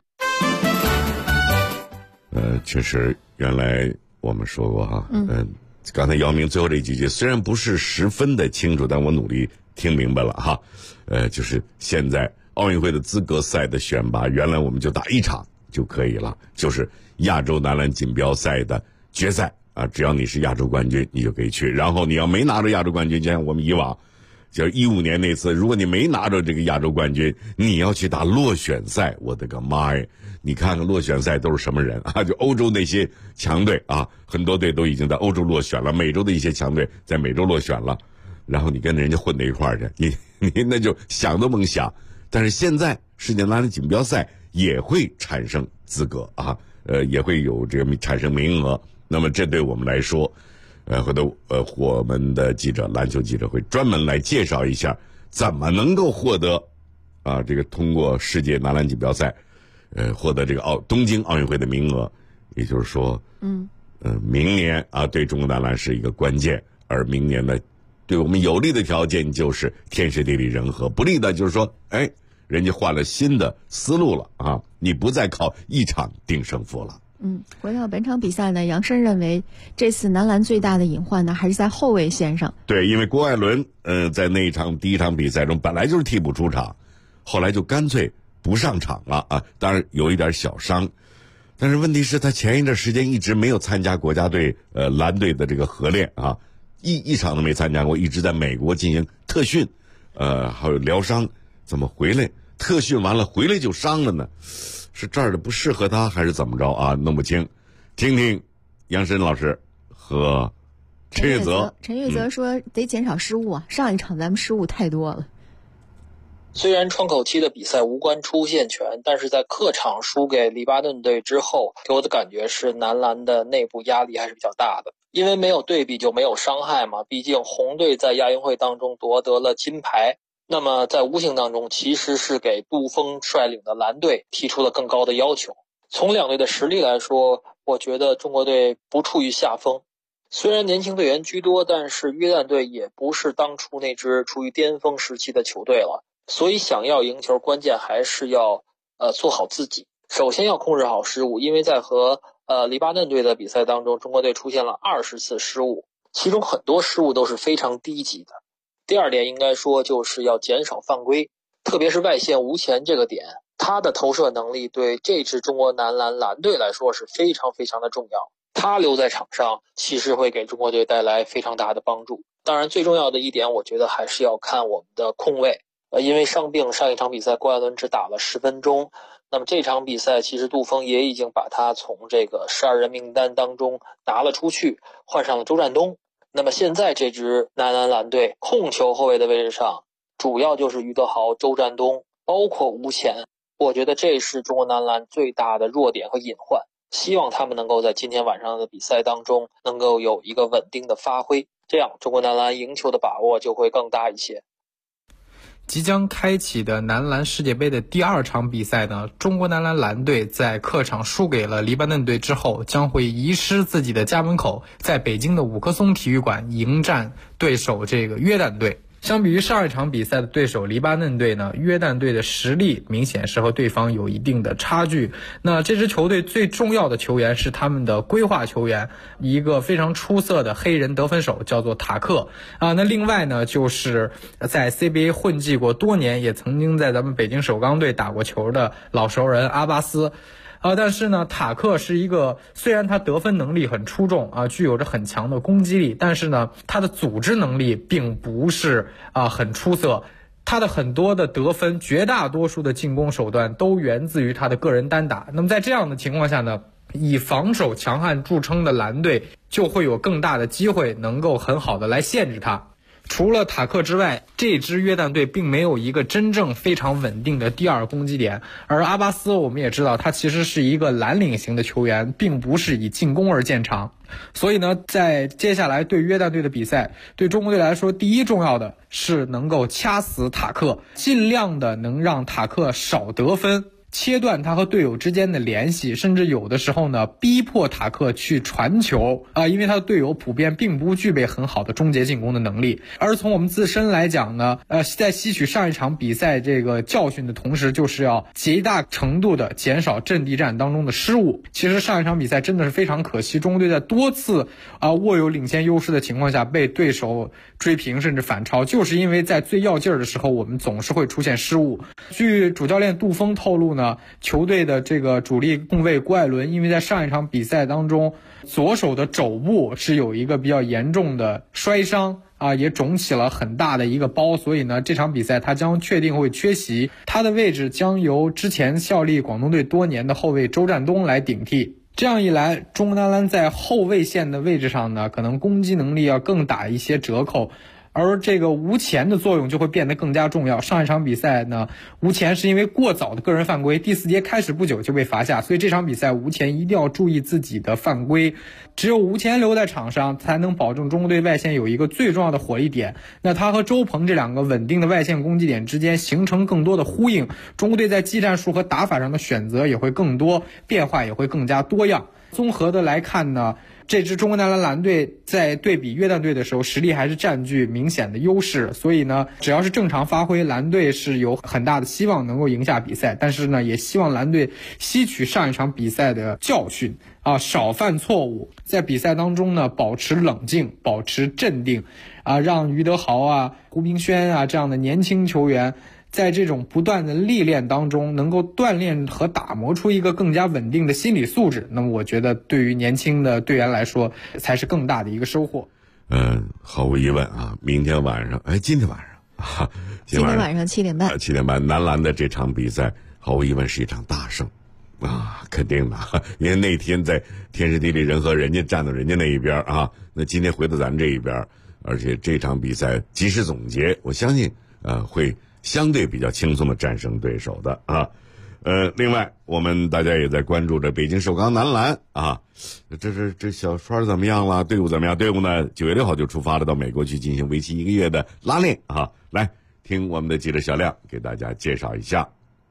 确实，原来我们说过哈，刚才姚明最后这几句虽然不是十分的清楚，但我努力听明白了哈。就是现在奥运会的资格赛的选拔，原来我们就打1场就可以了，就是亚洲男篮锦标赛的决赛啊，只要你是亚洲冠军，你就可以去。然后你要没拿着亚洲冠军，就像我们以往，就是15年那次，如果你没拿着这个亚洲冠军，你要去打落选赛，我的个妈呀！你看看落选赛都是什么人啊？就欧洲那些强队啊，很多队都已经在欧洲落选了，美洲的一些强队在美洲落选了，然后你跟人家混到一块儿去，你那就想都甭想。但是现在世界篮篮锦标赛也会产生资格啊，也会有这个产生名额。那么这对我们来说，回头我们的篮球记者会专门来介绍一下，怎么能够获得这个通过世界男篮锦标赛，获得这个东京奥运会的名额。也就是说，明年对中国男篮是一个关键，而明年呢，对我们有利的条件就是天时地利人和，不利的就是说，人家换了新的思路了啊，你不再靠1场定胜负了。 回到本场比赛呢，杨申认为这次男篮最大的隐患呢，还是在后卫线上。 对，因为郭艾伦在那第一场比赛中本来就是替补出场，后来就干脆不上场了啊，当然有一点小伤，但是问题是他前一段时间一直没有参加国家队蓝队的这个合练啊，一场都没参加过，一直在美国进行特训，还有疗伤，怎么回来特训完了回来就伤了呢？是这儿的不适合他，还是怎么着啊？弄不清。听听杨申老师和陈月泽。 陈月泽说得减少失误啊，上一场咱们失误太多了。 虽然窗口期的比赛无关出线权，但是在客场输给黎巴嫩队之后，给我的感觉是男篮的内部压力还是比较大的。 因为没有对比就没有伤害嘛，毕竟红队在亚运会当中夺得了金牌，那么在无形当中其实是给杜峰率领的蓝队提出了更高的要求。从两队的实力来说，我觉得中国队不处于下风，虽然年轻队员居多，但是约旦队也不是当初那支处于巅峰时期的球队了，所以想要赢球，关键还是要做好自己，首先要控制好失误，因为在和黎巴嫩队的比赛当中，中国队出现了20次失误，其中很多失误都是非常低级的。第二点应该说就是要减少犯规，特别是外线吴前这个点，他的投射能力对这支中国男篮蓝队来说是非常非常的重要，他留在场上其实会给中国队带来非常大的帮助。当然最重要的一点，我觉得还是要看我们的控卫，因为伤病，上一场比赛郭艾伦只打了10分钟，那么这场比赛其实杜峰也已经把他从这个12人名单当中拿了出去，换上了周占东。那么现在这支男篮蓝队控球后卫的位置上，主要就是于德豪、周占东，包括吴前，我觉得这是中国男篮最大的弱点和隐患，希望他们能够在今天晚上的比赛当中能够有一个稳定的发挥，这样中国男篮赢球的把握就会更大一些。 即将开启的男篮世界杯的第2场比赛呢，中国男篮蓝队在客场输给了黎巴嫩队之后，将会移师自己的家门口，在北京的五棵松体育馆迎战对手这个约旦队。相比于上一场比赛的对手黎巴嫩队呢，约旦队的实力明显是和对方有一定的差距。那这支球队最重要的球员是他们的规划球员，一个非常出色的黑人得分手叫做塔克啊。那另外呢，就是在 CBA 混迹过多年，也曾经在咱们北京首钢队打过球的老熟人阿巴斯。但是呢，塔克是一个虽然他得分能力很出众啊，具有着很强的攻击力，但是呢，他的组织能力并不是很出色。他的很多的得分，绝大多数的进攻手段都源自于他的个人单打。那么在这样的情况下呢，以防守强悍著称的蓝队就会有更大的机会能够很好的来限制他。除了塔克之外，这支约旦队并没有一个真正非常稳定的第2攻击点，而阿巴斯我们也知道他其实是一个蓝领型的球员，并不是以进攻而见长。所以呢，在接下来对约旦队的比赛，对中国队来说，第一重要的是能够掐死塔克，尽量的能让塔克少得分，切断他和队友之间的联系，甚至有的时候呢，逼迫塔克去传球因为他的队友普遍并不具备很好的终结进攻的能力。而从我们自身来讲呢，在吸取上一场比赛这个教训的同时，就是要极大程度的减少阵地战当中的失误。其实上一场比赛真的是非常可惜，中国队在多次握有领先优势的情况下被对手追平甚至反超，就是因为在最要劲儿的时候，我们总是会出现失误。据主教练杜峰透露呢，球队的这个主力控卫郭艾伦，因为在上一场比赛当中，左手的肘部是有一个比较严重的摔伤也肿起了很大的一个包，所以呢，这场比赛他将确定会缺席，他的位置将由之前效力广东队多年的后卫周占东来顶替。这样一来，中国男篮在后卫线的位置上呢，可能攻击能力要更打一些折扣，而这个吴前的作用就会变得更加重要。上一场比赛呢，吴前是因为过早的个人犯规，第4节开始不久就被罚下，所以这场比赛吴前一定要注意自己的犯规。只有吴前留在场上，才能保证中国队外线有一个最重要的火力点。那他和周鹏这2个稳定的外线攻击点之间形成更多的呼应，中国队在技战术和打法上的选择也会更多，变化也会更加多样。综合的来看呢，这支中国男篮蓝队在对比约旦队的时候，实力还是占据明显的优势，所以呢，只要是正常发挥，蓝队是有很大的希望能够赢下比赛。但是呢，也希望蓝队吸取上一场比赛的教训少犯错误，在比赛当中呢，保持冷静，保持镇定让于德豪胡明轩这样的年轻球员在这种不断的历练当中，能够锻炼和打磨出一个更加稳定的心理素质。那么我觉得对于年轻的队员来说，才是更大的一个收获。 毫无疑问明天晚上，今天晚上 7点半 ，7点半，男篮的这场比赛，毫无疑问是一场大胜肯定的，因为那天在天时地利人和，人家站到人家那一边那今天回到咱这一边，而且这场比赛及时总结，我相信会相对比较轻松的战胜对手的另外我们大家也在关注着北京首钢男篮啊，这小川怎么样了？队伍怎么样？队伍呢9月6号就出发了，到美国去进行为期1个月的拉练啊。来听我们的记者小亮给大家介绍一下。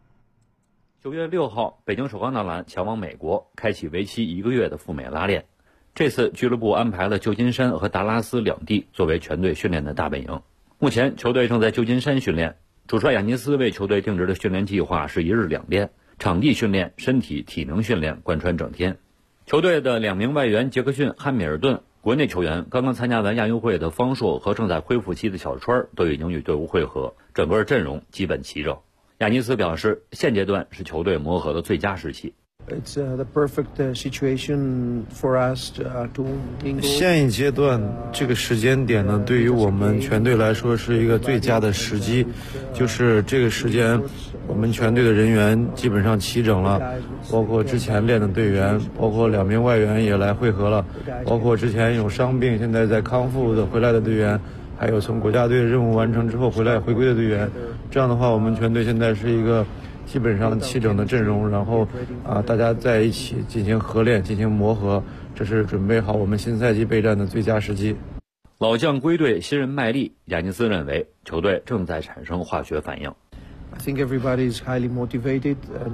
9月6号，北京首钢男篮前往美国，开启为期1个月的赴美拉练。这次俱乐部安排了旧金山和达拉斯两地作为全队训练的大本营。目前球队正在旧金山训练，主帅亚尼斯为球队定制的训练计划是1日2练，场地训练、身体体能训练贯穿整天。球队的2名外援杰克逊、汉密尔顿，国内球员刚刚参加完亚运会的方硕和正在恢复期的小川都已经与队伍会合，整个阵容基本齐整。亚尼斯表示，现阶段是球队磨合的最佳时期。 It's the perfect situation for us to 现一阶段这个时间点呢，对于我们全队来说是一个最佳的时机，就是这个时间我们全队的人员基本上齐整了，包括之前练的队员，包括2名外援也来汇合了，包括之前有伤病现在在康复的回来的队员，还有从国家队任务完成之后回归的队员。这样的话，我们全队现在是一个基本上齐整的阵容，然后大家在一起进行合练，进行磨合，这是准备好我们新赛季备战的最佳时机。 老将归队，新人卖力，亚尼斯认为球队正在产生化学反应。 I think everybody is highly motivated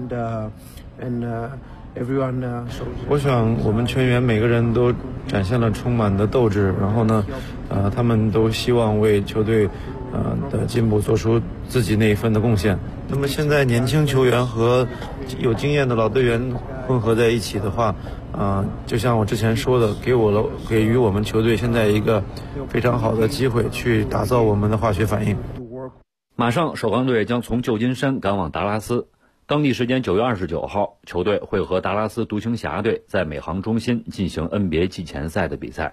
and everyone. 我想我们全员每个人都展现了充满的斗志，然后呢，他们都希望为球队的进步做出自己那一份的贡献。那么现在年轻球员和有经验的老队员混合在一起的话，就像我之前说的，给予我们球队现在一个非常好的机会去打造我们的化学反应。 马上首钢队将从旧金山赶往达拉斯，当地时间9月29号，球队会和达拉斯独行侠队在美航中心进行 NBA 季前赛的比赛。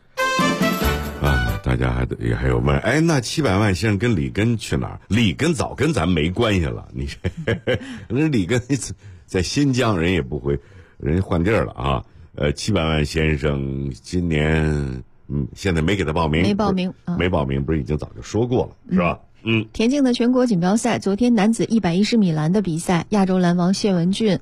大家还有问，那700万先生跟里根去哪儿？里根早跟咱没关系了，你人里根在新疆，人也不回，人换地儿了啊。700万先生今年现在没给他报名， 没报名， 没报名，不是已经早就说过了，是吧？ 田径的全国锦标赛，昨天男子110米栏的比赛，亚洲栏王谢文俊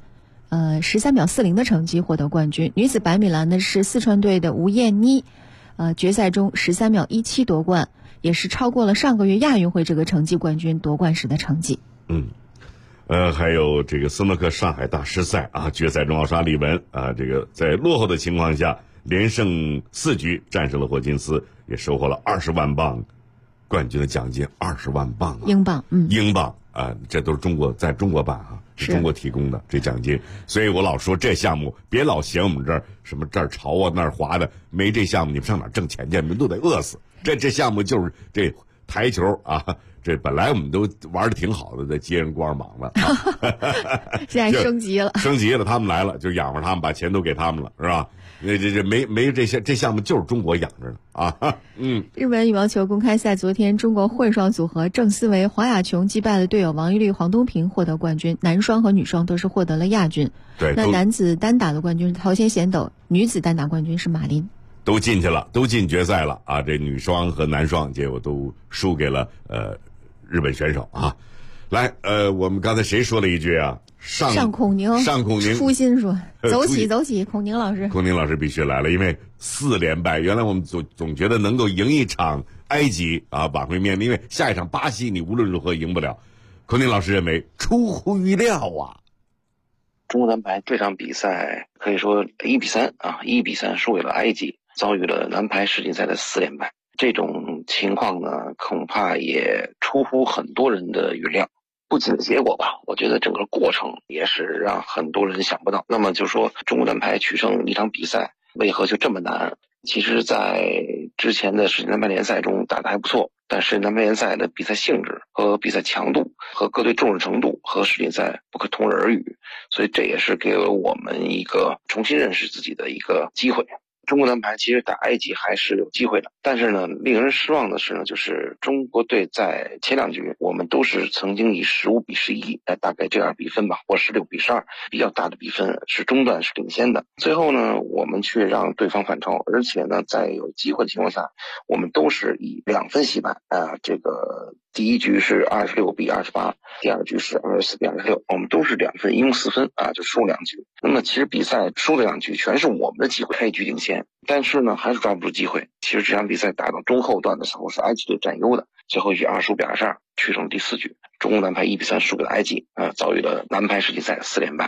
13秒40的成绩获得冠军。女子100米栏呢是四川队的吴艳妮，决赛中13秒17夺冠，也是超过了上个月亚运会这个成绩冠军夺冠时的成绩。 还有这个斯诺克上海大师赛啊，决赛中奥沙利文这个在落后的情况下连胜4局战胜了霍金斯，也收获了20万镑冠军的奖金，20万镑英镑， 英镑这都是在中国办是中国提供的这奖金。所以我老说这项目别老嫌我们这儿什么这儿潮啊那儿滑的，没这项目你们上哪儿挣钱去？你们都得饿死。这项目就是这台球这本来我们都玩的挺好的，在接人光膀子现在升级了， 他们来了就养活他们，把钱都给他们了，是吧？这没这项目就是中国养着呢日本羽毛球公开赛，昨天中国混双组合郑思维、黄雅琼击败了队友王懿律、黄东萍，获得冠军。男双和女双都是获得了亚军。 对， 那男子单打的冠军是桃田贤斗，女子单打冠军是马琳。 都进去了，都进决赛了这女双和男双结果都输给了日本选手来我们刚才谁说了一句上孔宁初心说走起孔宁老师必须来了，因为4连败，原来我们总觉得能够赢一场埃及挽回面，因为下一场巴西你无论如何赢不了。孔宁老师认为出乎预料中国男排这场比赛可以说1比3输给了埃及，遭遇了男排世锦赛的4连败。这种情况呢，恐怕也出乎很多人的预料。不仅结果吧，我觉得整个过程也是让很多人想不到。那么就说中国男排取胜一场比赛为何就这么难？其实在之前的世界男排联赛中打得还不错，但世界男排联赛的比赛性质和比赛强度和各队重视程度和世锦赛不可同日而语，所以这也是给了我们一个重新认识自己的一个机会。中国男排其实打埃及还是有机会的，但是呢，令人失望的是呢，就是中国队在前2局我们都是曾经以15比11大概这样比分吧，或16比12比较大的比分是中段是领先的，最后呢我们却让对方反超，而且呢在有机会的情况下我们都是以2分惜败这个第一局是26-28，第二局是24-26，我们都是2分，一共4分啊，就输2局。那么其实比赛输了2局全是我们的机会，开局领先，但是呢还是抓不住机会。其实这场比赛打到中后段的时候是埃及队占优的，最后一局25-22取胜第4局，中国男排1-3输给了埃及，遭遇了男排世锦赛4连败。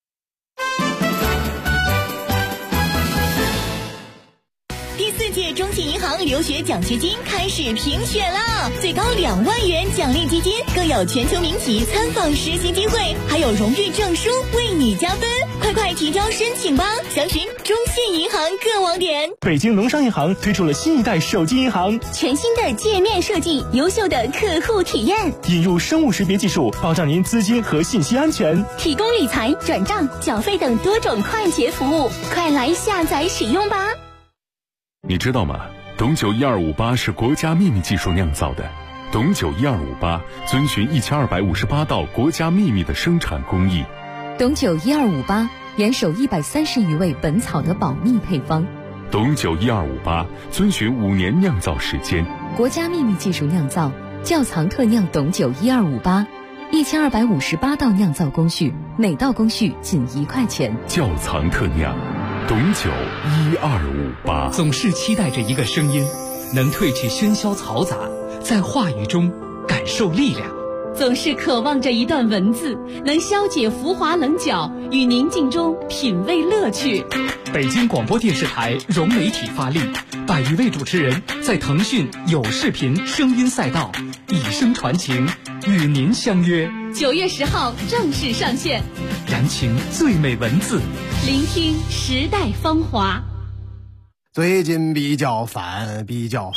第4届中信银行留学奖学金开始评选了，最高2万元奖励基金，更有全球名企参访实习机会，还有荣誉证书为你加分。快提交申请吧，详询中信银行各网点。 北京农商银行推出了新一代手机银行， 全新的界面设计，优秀的客户体验， 引入生物识别技术，保障您资金和信息安全， 提供理财、转账、缴费等多种快捷服务，快来下载使用吧。 你知道吗？董酒1258是国家秘密技术酿造的。董酒1258遵循1258道国家秘密的生产工艺。 董酒1258严守130余味本草的保密配方。 董酒1258遵循5年酿造时间。 国家秘密技术酿造，窖藏特酿董酒1258，1258道酿造工序，每道工序仅1块钱。 窖藏特酿。董酒1258， 总是期待着一个声音，能褪去喧嚣嘈杂，在话语中感受力量； 总是渴望着一段文字，能消解浮华棱角，与宁静中品味乐趣。 北京广播电视台融媒体发力，100余位主持人在腾讯有视频声音赛道以声传情，与您相约。 9月10号正式上线， 燃情最美文字， 聆听时代芳华。 最近比较烦，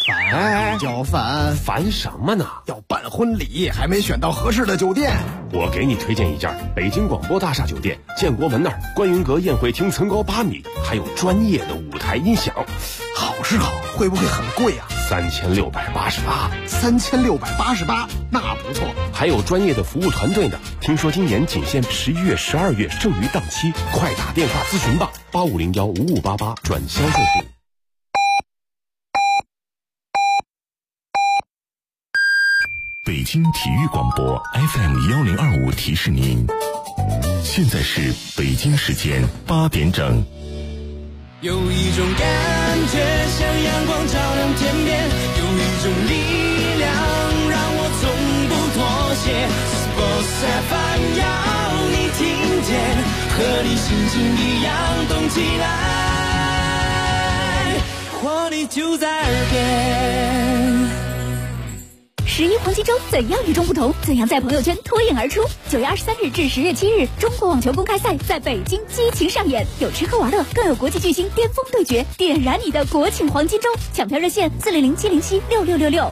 烦什么呢？ 要办婚礼，还没选到合适的酒店。 我给你推荐一家北京广播大厦酒店，建国门那儿观云阁宴会厅层高8米，还有专业的舞台音响。 好是好，会不会很贵啊 ？3688， 那不错。 还有专业的服务团队呢。听说今年仅限11月、12月剩余档期，快打电话咨询吧，85015588转销售部。 北京体育广播 FM1025提示您，现在是北京时间8点整。 有一种感觉像阳光照亮天边，有一种力量让我从不妥协。Sports FM 要你听见，和你心情一样动起来，活力就在耳边。 11黄金周怎样与众不同？怎样在朋友圈脱颖而出？9月23日至10月7日，中国网球公开赛在北京激情上演，有吃喝玩乐，更有国际巨星巅峰对决，点燃你的国庆黄金周！抢票热线400-707-6666。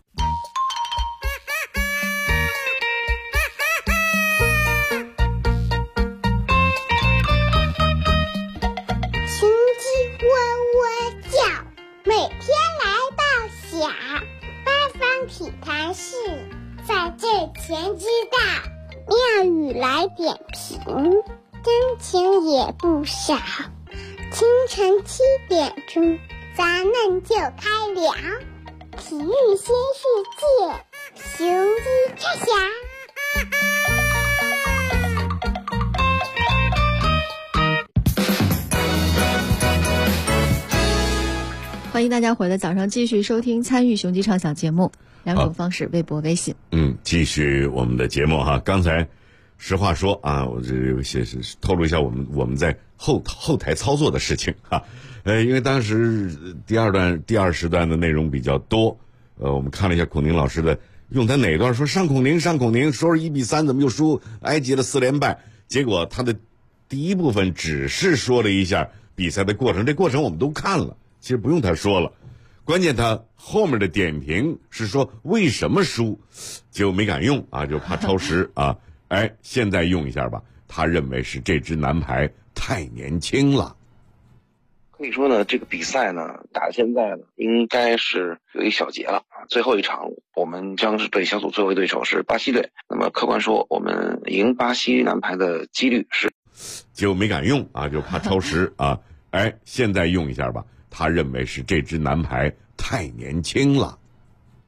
雄鸡喔喔叫，每天来报晓。八方体坛事，在这前知道，妙语来点评，真情也不少。清晨7点钟，咱们就开聊，体育新世界，雄鸡插霞。 欢迎大家回来，早上继续收听参与雄鸡畅想节目，两种方式，微博、微信。 继续我们的节目哈。刚才实话说啊，我这透露一下我们在后台操作的事情哈。因为当时第二时段的内容比较多，我们看了一下孔宁老师的，用他哪段说上孔宁，说是1-3，怎么又输埃及的4连败？结果他的第一部分只是说了一下比赛的过程，这过程我们都看了。其实不用他说了，关键他后面的点评是说为什么输，就没敢用啊，就怕超时啊。现在用一下吧。他认为是这支男排太年轻了。 可以说呢，这个比赛呢打到现在呢，应该是有一小结了啊。最后一场我们将是对小组最后一对手是巴西队，那么客观说，我们赢巴西男排的几率是， 就没敢用啊，就怕超时啊。现在用一下吧。他认为是这支男排太年轻了。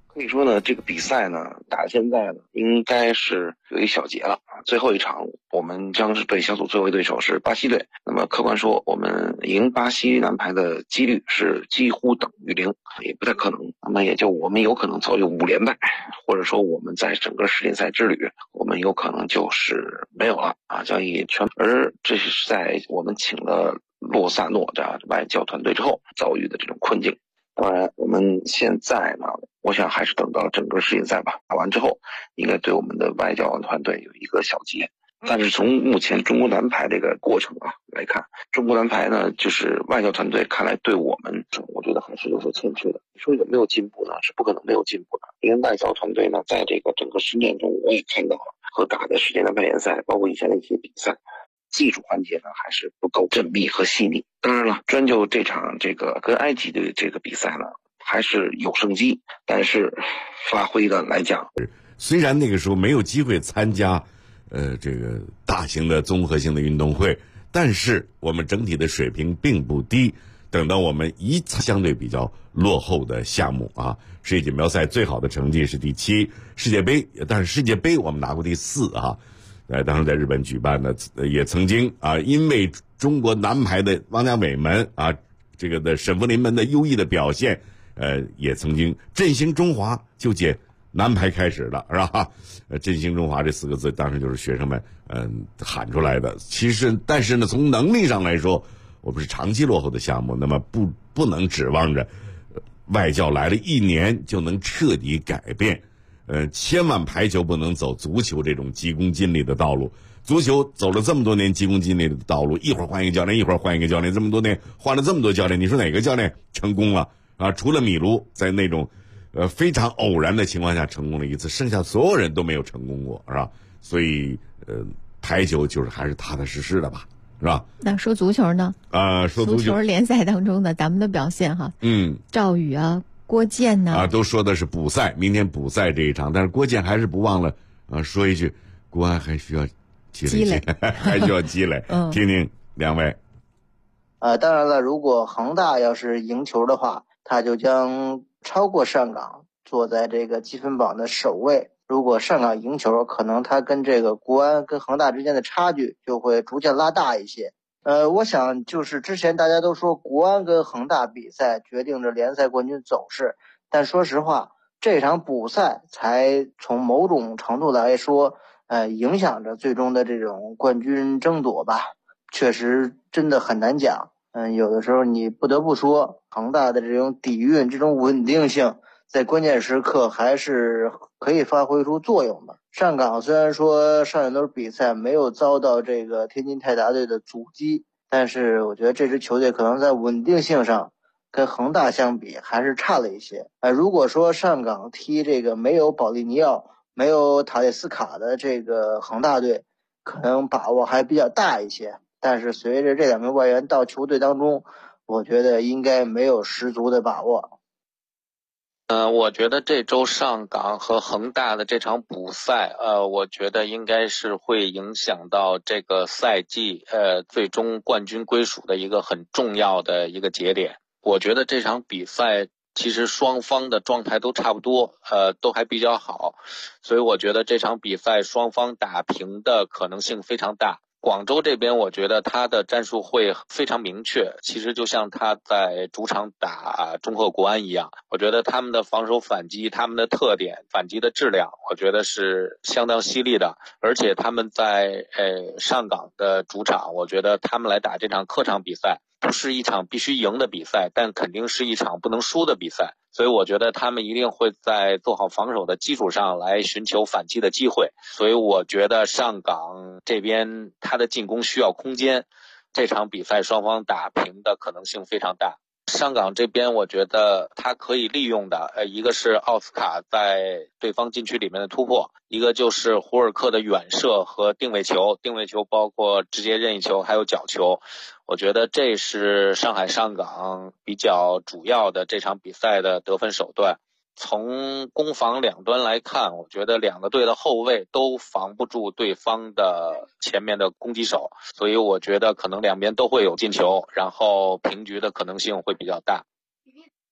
可以说呢，这个比赛呢打到现在呢，应该是有一小结了。最后一场我们将是对小组最后一对手是巴西队。那么客观说，我们赢巴西男排的几率是几乎等于0，也不太可能。那么也就我们有可能早有5连败，或者说我们在整个世锦赛之旅，我们有可能就是没有了啊，将以全。而这是在我们请了洛萨诺这外教团队之后遭遇的这种困境。当然我们现在呢，我想还是等到整个世锦赛吧，打完之后应该对我们的外教团队有一个小结。但是从目前中国男排这个过程来看，中国男排呢就是外教团队看来对我们我觉得还是有所欠缺的。你说有没有进步呢？是不可能没有进步的。因为外教团队呢在这个整个10年中，我也看到了和打的世界男排联赛包括以前的一些比赛，技术环节呢还是不够缜密和细腻。当然了，专就这场这个跟埃及的这个比赛呢还是有胜机，但是发挥的来讲， 虽然那个时候没有机会参加这个大型的综合性的运动会，但是我们整体的水平并不低。等到我们一相对比较落后的项目啊，世界锦标赛最好的成绩是第7，世界杯，但是世界杯我们拿过第4啊。当时在日本举办的，也曾经啊，因为中国男排的王家伟们啊，这个的沈福林们的优异的表现，也曾经振兴中华，就借男排开始了，是吧？振兴中华这4个字，当时就是学生们喊出来的。其实，但是呢，从能力上来说，我们是长期落后的项目，那么不能指望着外教来了1年就能彻底改变。千万排球不能走足球这种急功近利的道路。足球走了这么多年急功近利的道路，一会儿换一个教练，一会儿换一个教练，这么多年换了这么多教练，你说哪个教练成功了啊？除了米卢在那种非常偶然的情况下成功了一次，剩下所有人都没有成功过，是吧？所以排球就是还是踏踏实实的吧，是吧？ 那说足球呢？ 说足球联赛当中的咱们的表现哈，赵宇啊。郭健呢？ 都说的是补赛，明天补赛这一场，但是郭健还是不忘了说一句，国安还需要积累，还需要积累。听听两位。 当然了，如果恒大要是赢球的话，他就将超过上港，坐在这个积分榜的首位。如果上港赢球，可能他跟这个国安跟恒大之间的差距就会逐渐拉大一些。我想就是之前大家都说国安跟恒大比赛决定着联赛冠军走势，但说实话，这场补赛才从某种程度来说，影响着最终的这种冠军争夺吧。确实真的很难讲。有的时候你不得不说，恒大的这种底蕴、这种稳定性，在关键时刻还是可以发挥出作用的。上港虽然说上一轮比赛没有遭到这个天津泰达队的阻击，但是我觉得这支球队可能在稳定性上跟恒大相比还是差了一些。如果说上港踢这个没有保利尼奥、没有塔列斯卡的这个恒大队，可能把握还比较大一些。但是随着这2名外援到球队当中，我觉得应该没有十足的把握。 我觉得这周上港和恒大的这场补赛，我觉得应该是会影响到这个赛季最终冠军归属的一个很重要的一个节点。我觉得这场比赛其实双方的状态都差不多，都还比较好，所以我觉得这场比赛双方打平的可能性非常大。广州这边我觉得他的战术会非常明确，其实就像他在主场打中赫国安一样，我觉得他们的防守反击，他们的特点，反击的质量，我觉得是相当犀利的。而且他们在上港的主场，我觉得他们来打这场客场比赛不是一场必须赢的比赛，但肯定是一场不能输的比赛，所以我觉得他们一定会在做好防守的基础上来寻求反击的机会。所以我觉得上港这边他的进攻需要空间，这场比赛双方打平的可能性非常大。上港这边我觉得他可以利用的一个是奥斯卡在对方禁区里面的突破，一个就是胡尔克的远射和定位球包括直接任意球还有角球。我觉得这是上海上港比较主要的这场比赛的得分手段。从攻防两端来看，我觉得两个队的后卫都防不住对方的前面的攻击手，所以我觉得可能两边都会有进球，然后平局的可能性会比较大。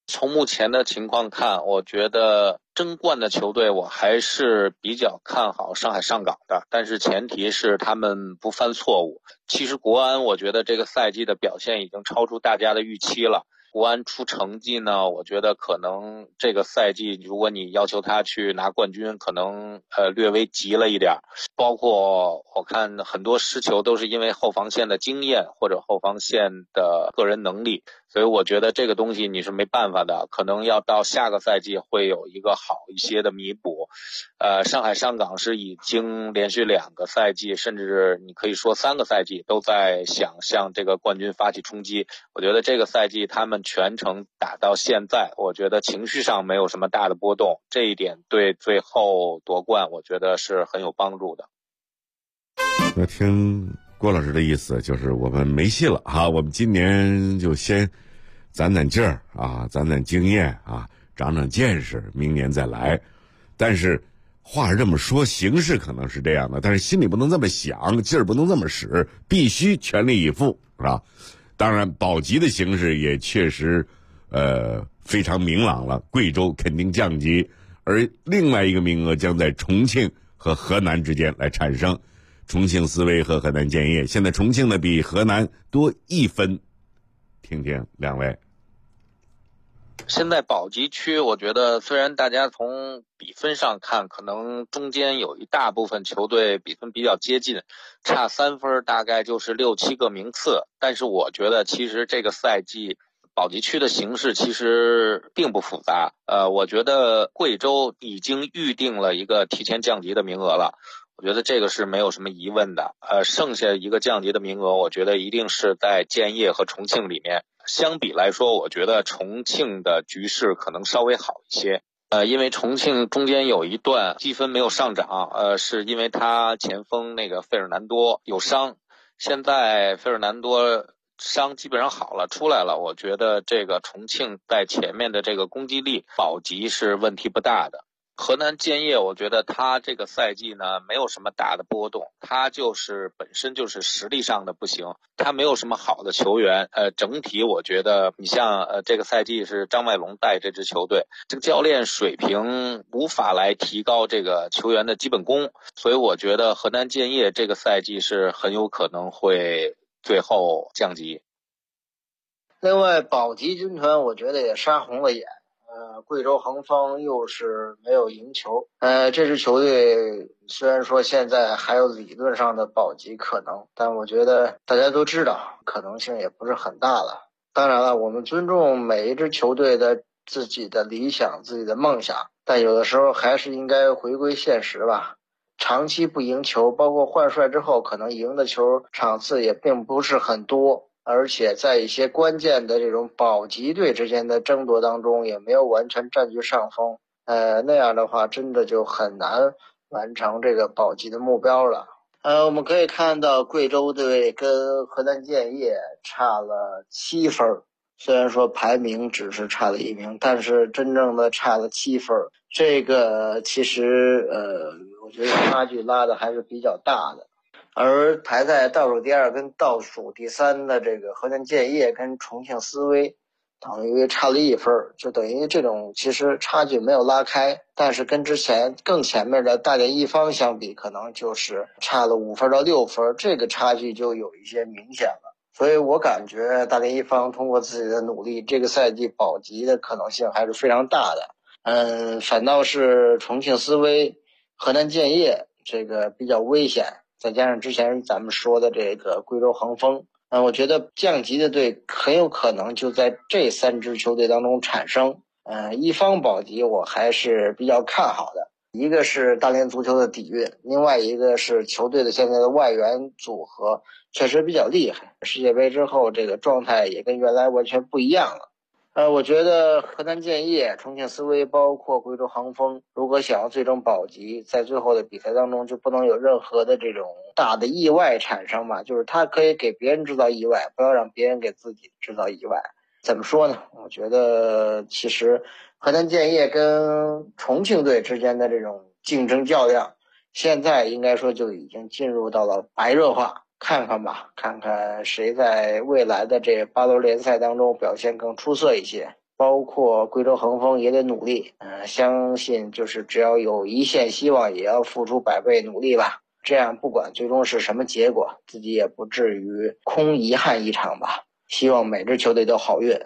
从目前的情况看，我觉得争冠的球队我还是比较看好上海上港的，但是前提是他们不犯错误。其实国安我觉得这个赛季的表现已经超出大家的预期了。国安出成绩呢，我觉得可能这个赛季如果你要求他去拿冠军，可能略微急了一点。包括我看很多失球都是因为后防线的经验或者后防线的个人能力，所以我觉得这个东西你是没办法的，可能要到下个赛季会有一个好一些的弥补。上海上港是已经连续2个赛季，甚至你可以说3个赛季都在想向这个冠军发起冲击。我觉得这个赛季他们全程打到现在，我觉得情绪上没有什么大的波动，这一点对最后夺冠我觉得是很有帮助的。 那听郭老师的意思就是我们没戏了啊，我们今年就先攒劲儿啊，攒经验啊，长见识，明年再来。但是话是这么说，形势可能是这样的，但是心里不能这么想，劲儿不能这么使，必须全力以赴，是吧？当然保级的形势也确实非常明朗了，贵州肯定降级，而另外一个名额将在重庆和河南之间来产生，重庆斯威和河南建业。现在重庆呢比河南多1分，听听两位。 现在保级区我觉得虽然大家从比分上看可能中间有一大部分球队比分比较接近，差3分大概就是6、7个名次，但是我觉得其实这个赛季保级区的形势其实并不复杂。我觉得贵州已经预定了一个提前降级的名额了，我觉得这个是没有什么疑问的。剩下一个降级的名额我觉得一定是在建业和重庆里面。相比来说，我觉得重庆的局势可能稍微好一些。因为重庆中间有一段积分没有上涨，是因为他前锋那个费尔南多有伤，现在费尔南多伤基本上好了，出来了。我觉得这个重庆在前面的这个攻击力保级是问题不大的。河南建业我觉得他这个赛季呢没有什么大的波动，他就是本身就是实力上的不行，他没有什么好的球员。整体我觉得你像这个赛季是张麦龙带这支球队，这个教练水平无法来提高这个球员的基本功，所以我觉得河南建业这个赛季是很有可能会最后降级。 另外保级军团我觉得也杀红了眼，贵州恒丰又是没有赢球。这支球队虽然说现在还有理论上的保级可能，但我觉得大家都知道可能性也不是很大了。当然了，我们尊重每一支球队的自己的理想、自己的梦想，但有的时候还是应该回归现实吧。长期不赢球，包括换帅之后可能赢的球场次也并不是很多，而且在一些关键的这种保级队之间的争夺当中也没有完全占据上风，那样的话真的就很难完成这个保级的目标了。我们可以看到贵州队跟河南建业差了7分，虽然说排名只是差了1名，但是真正的差了7分，这个其实我觉得差距拉的还是比较大的。而排在倒数第2跟倒数第3的这个河南建业跟重庆斯威等于差了1分，就等于这种其实差距没有拉开，但是跟之前更前面的大连一方相比，可能就是差了5分到6分，这个差距就有一些明显了。所以我感觉大连一方通过自己的努力，这个赛季保级的可能性还是非常大的。反倒是重庆斯威、河南建业这个比较危险，再加上之前咱们说的这个贵州恒丰，我觉得降级的队很有可能就在这3支球队当中产生。一方保级我还是比较看好的，一个是大连足球的底蕴，另外一个是球队的现在的外援组合确实比较厉害，世界杯之后这个状态也跟原来完全不一样了。我觉得河南建业、重庆斯威包括贵州恒丰，如果想要最终保级，在最后的比赛当中就不能有任何的这种大的意外产生嘛，就是他可以给别人制造意外，不要让别人给自己制造意外。怎么说呢？我觉得其实河南建业跟重庆队之间的这种竞争较量，现在应该说就已经进入到了白热化。看看吧，看看谁在未来的这8轮联赛当中表现更出色一些。 包括贵州恒丰也得努力。相信就是只要有一线希望，也要付出100倍努力吧。这样不管最终是什么结果，自己也不至于空遗憾一场吧。希望每支球队都好运。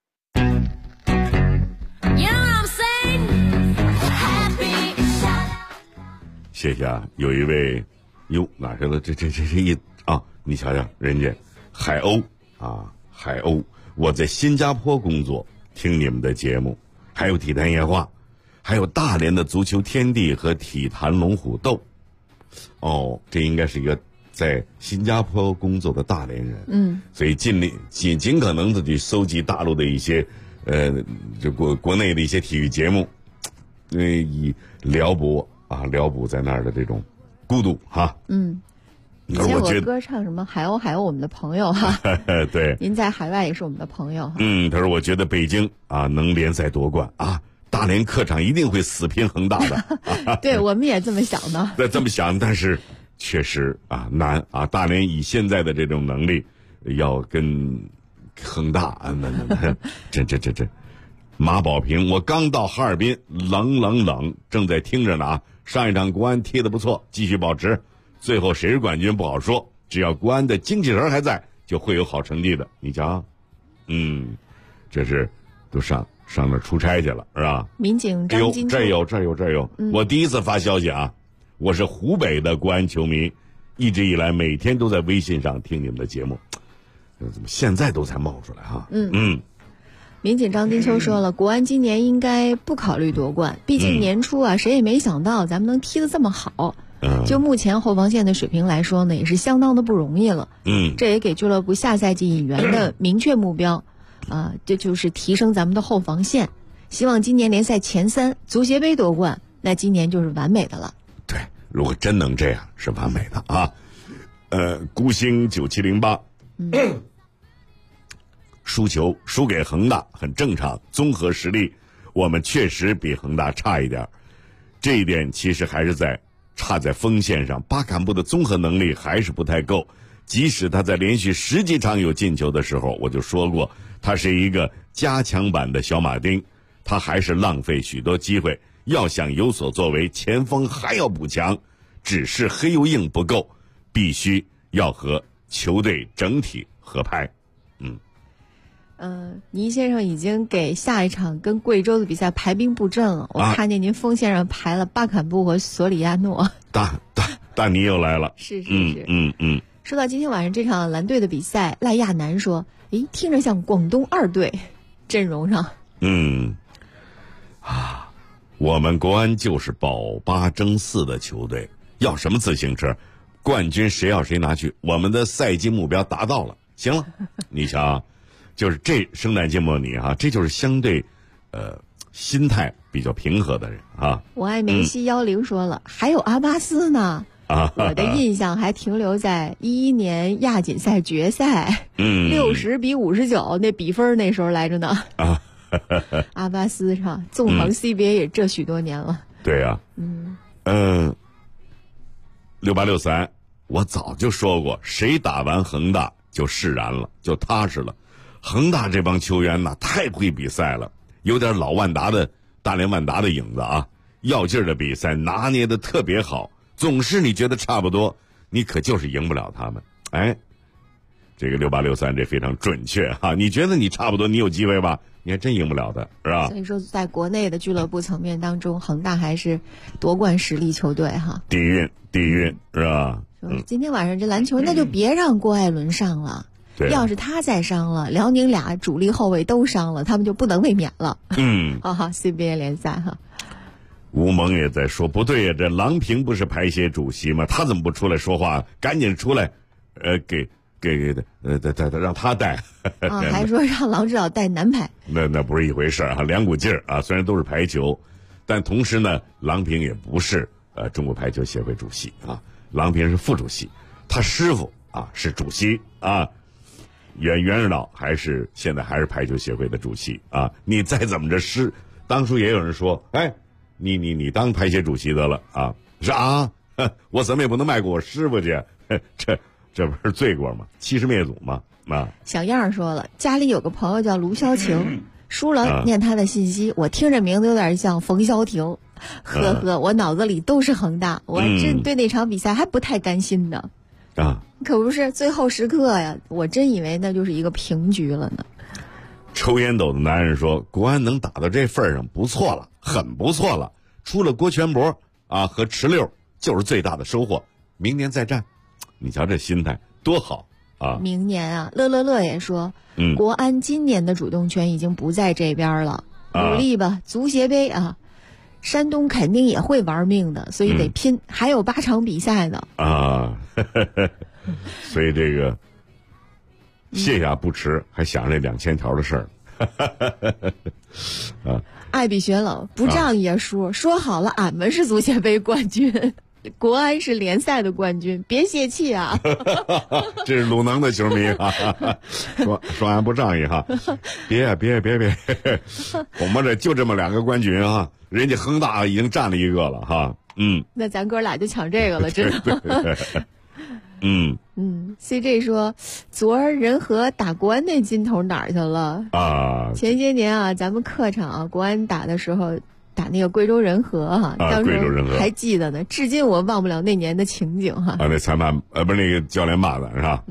谢谢啊，有一位，哟哪去了？这一啊，你瞧瞧，人家海鸥啊，海鸥，我在新加坡工作，听你们的节目，还有体坛夜话，还有大连的足球天地和体坛龙虎斗。哦，这应该是一个在新加坡工作的大连人，所以尽可能的去搜集大陆的一些就国内的一些体育节目，以撩拨在那儿的这种孤独哈。 以前我歌唱什么海鸥我们的朋友哈。 对， 您在海外也是我们的朋友。 他说我觉得北京啊能联赛夺冠啊，大连客场一定会死拼恒大的。 对，我们也这么想的。 对，这么想，但是确实啊难啊，大连以现在的这种能力，要跟恒大这。马宝平，我刚到哈尔滨，冷，正在听着呢啊。上一场国安踢得不错，继续保持。最后谁是冠军不好说，只要国安的精气神还在，就会有好成绩的。你瞧，这是都上那出差去了是吧？ 民警张金这有。我第一次发消息啊，我是湖北的国安球迷，一直以来每天都在微信上听你们的节目，怎么现在都才冒出来哈？ 民警张金秋说了，国安今年应该不考虑夺冠，毕竟年初啊，谁也没想到咱们能踢得这么好。就目前后防线的水平来说呢，也是相当的不容易了。这也给俱乐部下赛季引援的明确目标，这就是提升咱们的后防线。希望今年联赛前3，足协杯夺冠，那今年就是完美的了。 对，如果真能这样，是完美的啊。孤星9708。输球输给恒大很正常，综合实力我们确实比恒大差一点，这一点其实还是差在锋线上，巴坎布的综合能力还是不太够。即使他在连续10几场有进球的时候，我就说过他是一个加强版的小马丁，他还是浪费许多机会。要想有所作为，前锋还要补强，只是黑又硬不够，必须要和球队整体合拍。 倪先生已经给下一场跟贵州的比赛排兵布阵了。我看见您锋线上排了巴坎布和索里亚诺。 大倪又来了。 是。说到今天晚上这场蓝队的比赛，赖亚楠说：“听着像广东2队阵容上。” 我们国安就是保8争4的球队，要什么自行车？冠军谁要谁拿去。我们的赛季目标达到了，行了，你瞧。就是这圣诞节目你这就是相对，心态比较平和的人啊。 我爱梅西10说了，还有阿巴斯呢。我的印象还停留在11年亚锦赛决赛，60比59那比分那时候来着呢。阿巴斯是吧？纵横 CBA 也这许多年了。 对呀。6863，我早就说过，谁打完恒大就释然了，就踏实了。恒大这帮球员呢，太会比赛了，有点老大连万达的影子啊，要劲儿的比赛拿捏的特别好，总是你觉得差不多，你可就是赢不了他们。这个6863这非常准确哈，你觉得你差不多，你有机会吧？你还真赢不了的，是吧？ 所以说，在国内的俱乐部层面当中，恒大还是夺冠实力球队哈。 底蕴是吧？ 今天晚上这篮球，那就别让郭艾伦上了。要是他再伤了，辽宁俩主力后卫都伤了，他们就不能卫冕了。CBA 联赛哈。 吴萌也在说，不对呀，这郎平不是排协主席吗？他怎么不出来说话？赶紧出来，让他带。 还说让郎指导带男排。 那不是一回事啊，两股劲儿啊。虽然都是排球，但同时呢，郎平也不是中国排球协会主席啊，郎平是副主席，他师傅是主席啊。袁指导现在还是排球协会的主席啊！你再怎么着当初也有人说，你当排协主席得了啊？是啊，我怎么也不能卖给我师傅去，这不是罪过吗？欺师灭祖吗？ 小样说了，家里有个朋友叫卢潇晴， 输了念他的信息，我听着名字有点像冯潇霆，呵呵，我脑子里都是恒大，我真对那场比赛还不太甘心呢。可不是，最后时刻呀，我真以为那就是一个平局了呢。 抽烟斗的男人说：“国安能打到这份上，不错了，很不错了。除了郭全博和池六，就是最大的收获。明年再战。”你瞧这心态多好啊！ 明年乐也说，国安今年的主动权已经不在这边了，努力吧，足协杯山东肯定也会玩命的，所以得拼，还有8场比赛呢。 所以这个卸下不迟，还想这2000条的事儿。 爱比雪冷，不仗爷说好了，俺们是足协杯冠军。国安是联赛的冠军，别泄气啊！ 这是鲁能的球迷说俺不仗义别，我们这就这么2个冠军人家恒大已经占了1个了那咱哥俩就抢这个了，真的。CJ 说，昨儿仁和打国安那劲头哪儿去了前些年咱们客场国安打的时候。打那个贵州仁和当时还记得呢，至今我忘不了那年的情景那裁判不是那个教练骂的是吧？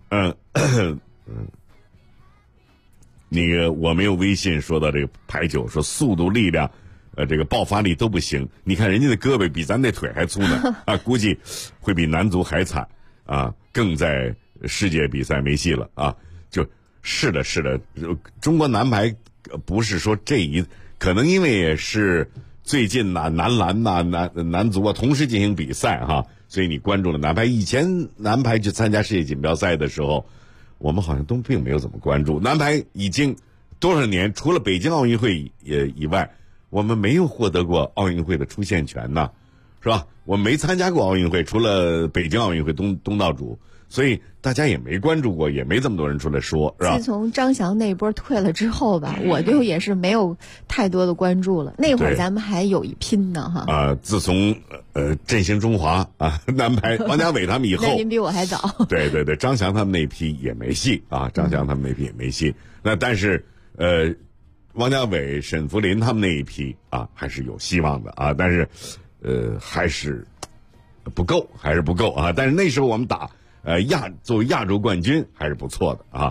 那个我没有微信说到这个排球，说速度、力量，这个爆发力都不行。你看人家的胳膊比咱那腿还粗呢估计会比男足还惨更在世界比赛没戏了就是的，中国男排不是说可能因为也是最近男篮男足同时进行比赛所以你关注了男排。以前男排去参加世界锦标赛的时候，我们好像都并没有怎么关注。男排已经多少年，除了北京奥运会以外，我们没有获得过奥运会的出线权呢，是吧？我没参加过奥运会，除了北京奥运会东道主。所以大家也没关注过，也没这么多人出来说，是吧？ 自从张翔那波退了之后吧，我就也是没有太多的关注了。那会儿咱们还有一拼呢自从振兴中华男排王家伟他们以后， 那您比我还早。 对，张翔他们那批也没戏那但是王家伟、沈福林他们那一批还是有希望的但是还是不够但是那时候我们打作为亚洲冠军还是不错的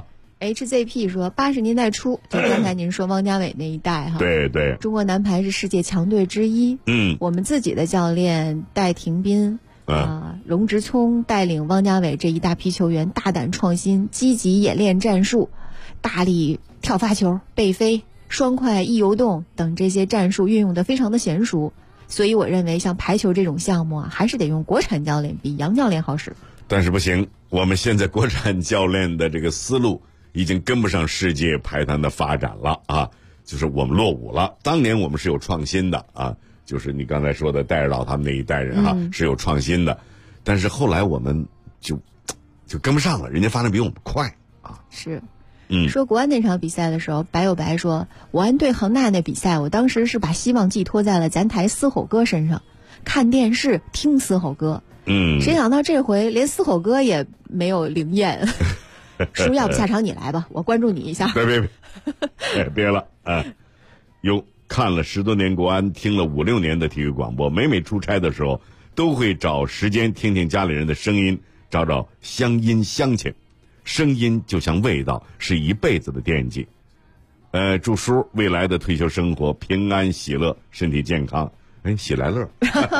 HZP 说80年代初，就刚才您说汪家伟那一代对， 中国男排是世界强队之一。我们自己的教练戴廷斌龙植聪带领汪家伟这一大批球员大胆创新，积极演练战术，大力跳发球、背飞、双快一游动等这些战术运用的非常的娴熟。所以我认为像排球这种项目还是得用国产教练，比杨教练好使。 但是不行，我们现在国产教练的这个思路已经跟不上世界排坛的发展了就是我们落伍了。当年我们是有创新的就是你刚才说的戴指导他们那一代人是有创新的，但是后来我们就跟不上了，人家发展比我们快是。说国安那场比赛的时候，白有白说，国安对恒大那比赛，我当时是把希望寄托在了咱台嘶吼哥身上，看电视听嘶吼哥。谁想到这回连嘶吼哥也没有灵验。叔，要不下场你来吧，我关注你一下。 别了看了10多年国安，听了5、6年的体育广播，每出差的时候都会找时间听听家里人的声音，找找乡音乡情。声音就像味道，是一辈子的惦记。祝叔未来的退休生活平安喜乐，身体健康。喜来乐。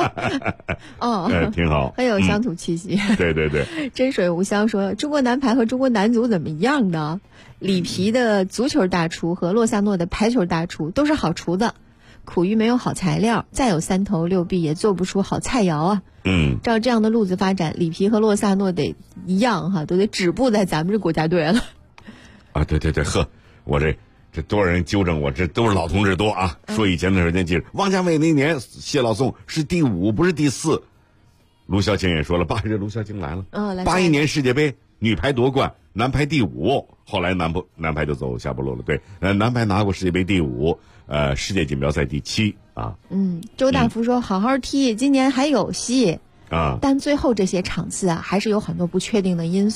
挺好， 很有乡土气息。 对。 真水无香说，中国男排和中国男足怎么样呢？里皮的足球大厨和洛萨诺的排球大厨都是好厨子，苦于没有好材料，再有3头6臂也做不出好菜肴照这样的路子发展，里皮和洛萨诺得一样都得止步在咱们这国家队了。 对，我这多少人纠正我，这都是老同志多说以前的时间记着，汪家伟那年谢老宋是第5，不是第4。卢晓晴也说了，81卢晓晴来了。81年世界杯女排夺冠，男排第5，后来男排就走下坡路了。对，男排拿过世界杯第5，世界锦标赛第7 周大福说，好好踢，今年还有戏但最后这些场次还是有很多不确定的因素，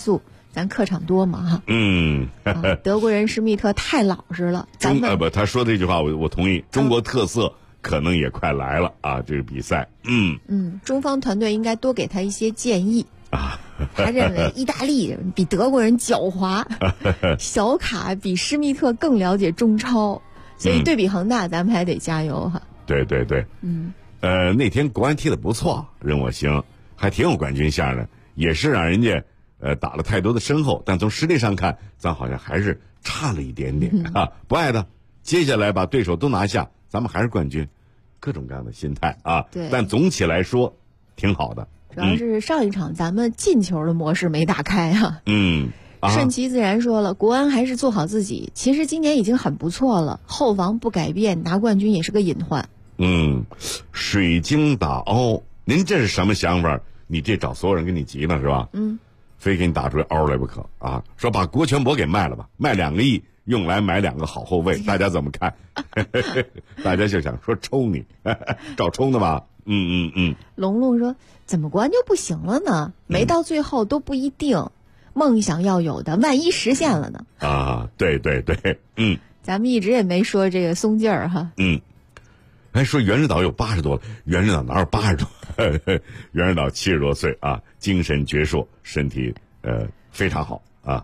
咱客场多嘛哈。德国人施密特太老实了。 他说这句话我同意。中国特色可能也快来了啊，这个比赛。 中方团队应该多给他一些建议啊。他认为意大利人比德国人狡猾，小卡比施密特更了解中超，所以对比恒大，咱们还得加油哈。 对。那天国安踢得不错，任我行，还挺有冠军相的，也是让人家打了太多的身后，但从实力上看，咱好像还是差了一点点啊。不爱的，接下来把对手都拿下，咱们还是冠军，各种各样的心态啊。 对， 但总体来说挺好的。 主要是上一场咱们进球的模式没打开啊。顺其自然说了，国安还是做好自己，其实今年已经很不错了，后防不改变，拿冠军也是个隐患。 水晶打凹，您这是什么想法？你这找所有人给你急呢是吧？非给你打出来凹来不可啊！说把国权博给卖了吧，卖2个亿用来买2个好后卫，大家怎么看？大家就想说抽你，找冲的吧？ 龙龙说，怎么国安就不行了呢？没到最后都不一定，梦想要有的，万一实现了呢？ 对， 咱们一直也没说这个松劲儿哈。 说袁指导有80多了，袁指导哪有80多？袁指导70多岁啊，精神矍铄，身体非常好啊。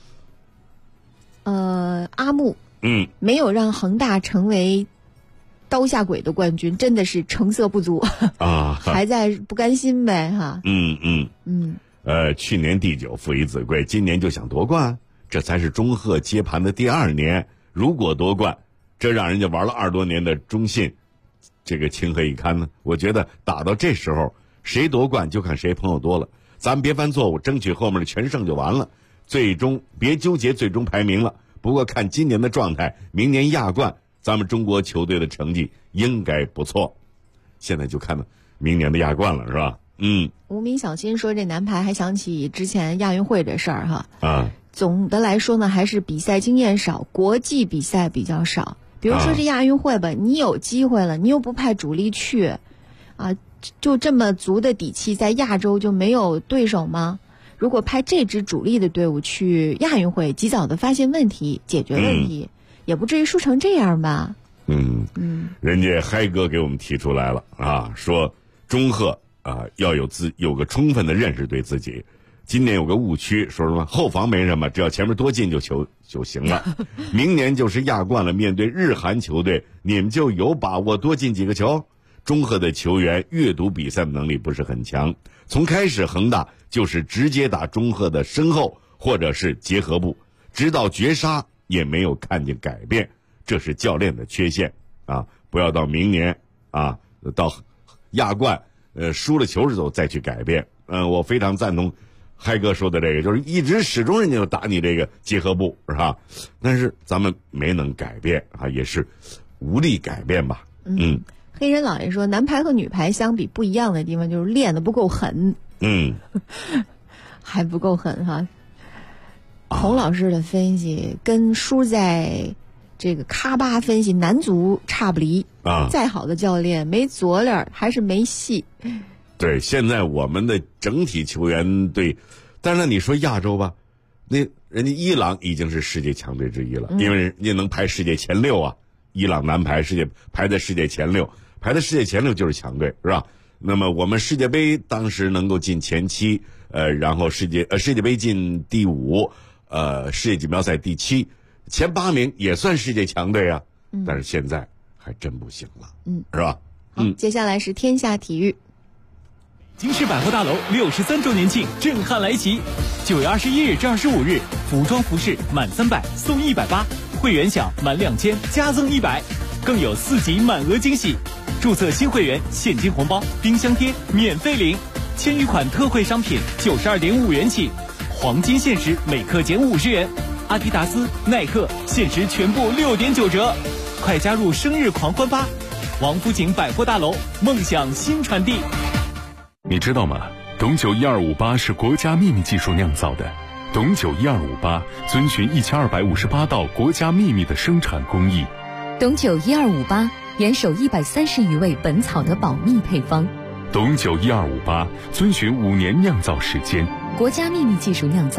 阿木没有让恒大成为刀下鬼的冠军，真的是成色不足啊，还在不甘心呗哈。 去年第9父以子贵，今年就想夺冠，这才是中赫接盘的第2年。如果夺冠，这让人家玩了20多年的中信，这个情何以堪呢？我觉得打到这时候，谁夺冠就看谁朋友多了。咱们别犯错误，争取后面的全胜就完了。最终别纠结最终排名了。不过看今年的状态，明年亚冠，咱们中国球队的成绩应该不错。现在就看到明年的亚冠了，是吧？ 无名小新说，这男排还想起之前亚运会这事儿哈。总的来说呢，还是比赛经验少，国际比赛比较少。比如说这亚运会吧，你有机会了，你又不派主力去，就这么足的底气，在亚洲就没有对手吗？如果派这支主力的队伍去亚运会，及早的发现问题，解决问题，也不至于输成这样吧。 人家嗨哥给我们提出来了啊，说中赫要有个充分的认识对自己。今年有个误区，说什么后防没什么，只要前面多进就行了。明年就是亚冠了，面对日韩球队，你们就有把握多进几个球？中赫的球员阅读比赛的能力不是很强，从开始恒大就是直接打中赫的身后或者是结合部，直到绝杀也没有看见改变，这是教练的缺陷啊！不要到明年到亚冠输了球之后再去改变。我非常赞同嗨哥说的这个，就是始终人家就打你这个结合部，是吧？但是咱们没能改变啊，也是无力改变吧。 黑人老爷说，男排和女排相比不一样的地方就是练得不够狠。还不够狠哈。孔老师的分析跟叔在这个咔吧分析男足差不离啊。再好的教练没佐料还是没戏。 对，现在我们的整体球员对，但是你说亚洲吧，那人家伊朗已经是世界强队之一了，因为人家能排世界前6啊。伊朗男排排在世界前6，排在世界前6就是强队，是吧？那么我们世界杯当时能够进前7，然后世界杯进第5，世界锦标赛第7，前8名也算世界强队啊。但是现在还真不行了，是吧？ 接下来是天下体育。 京师百货大楼63周年庆震撼来袭，9月21日至25日，服装服饰满300送180，会员享满2000加赠100，更有4级满额惊喜。注册新会员现金红包、冰箱贴免费领，1000余款特惠商品92.5元起，黄金限时每克减50元，阿迪达斯、耐克限时全部6.9折，快加入生日狂欢吧！王府井百货大楼，梦想新传递。 你知道吗？董酒1258是国家秘密技术酿造的。董酒1258遵循1258道国家秘密的生产工艺。 董酒1258严守130余味本草的保密配方。 董酒1258遵循5年酿造时间， 国家秘密技术酿造，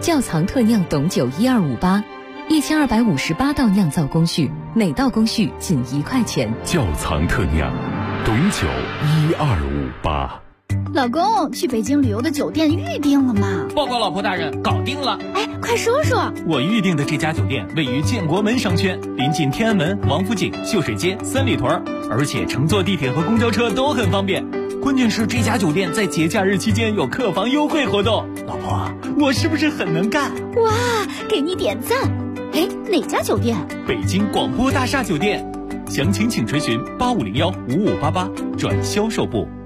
窖藏特酿董酒1258，1258道酿造工序，每道工序仅1块钱。 窖藏特酿董酒1258。 老公，去北京旅游的酒店预定了吗？ 报告老婆大人，搞定了。 哎，快说说。 我预定的这家酒店位于建国门商圈，临近天安门、王府井、秀水街、三里屯，而且乘坐地铁和公交车都很方便。关键是这家酒店在节假日期间有客房优惠活动。老婆，我是不是很能干？ 哇，给你点赞。哎，哪家酒店？ 北京广播大厦酒店。详情请垂询85015588转销售部。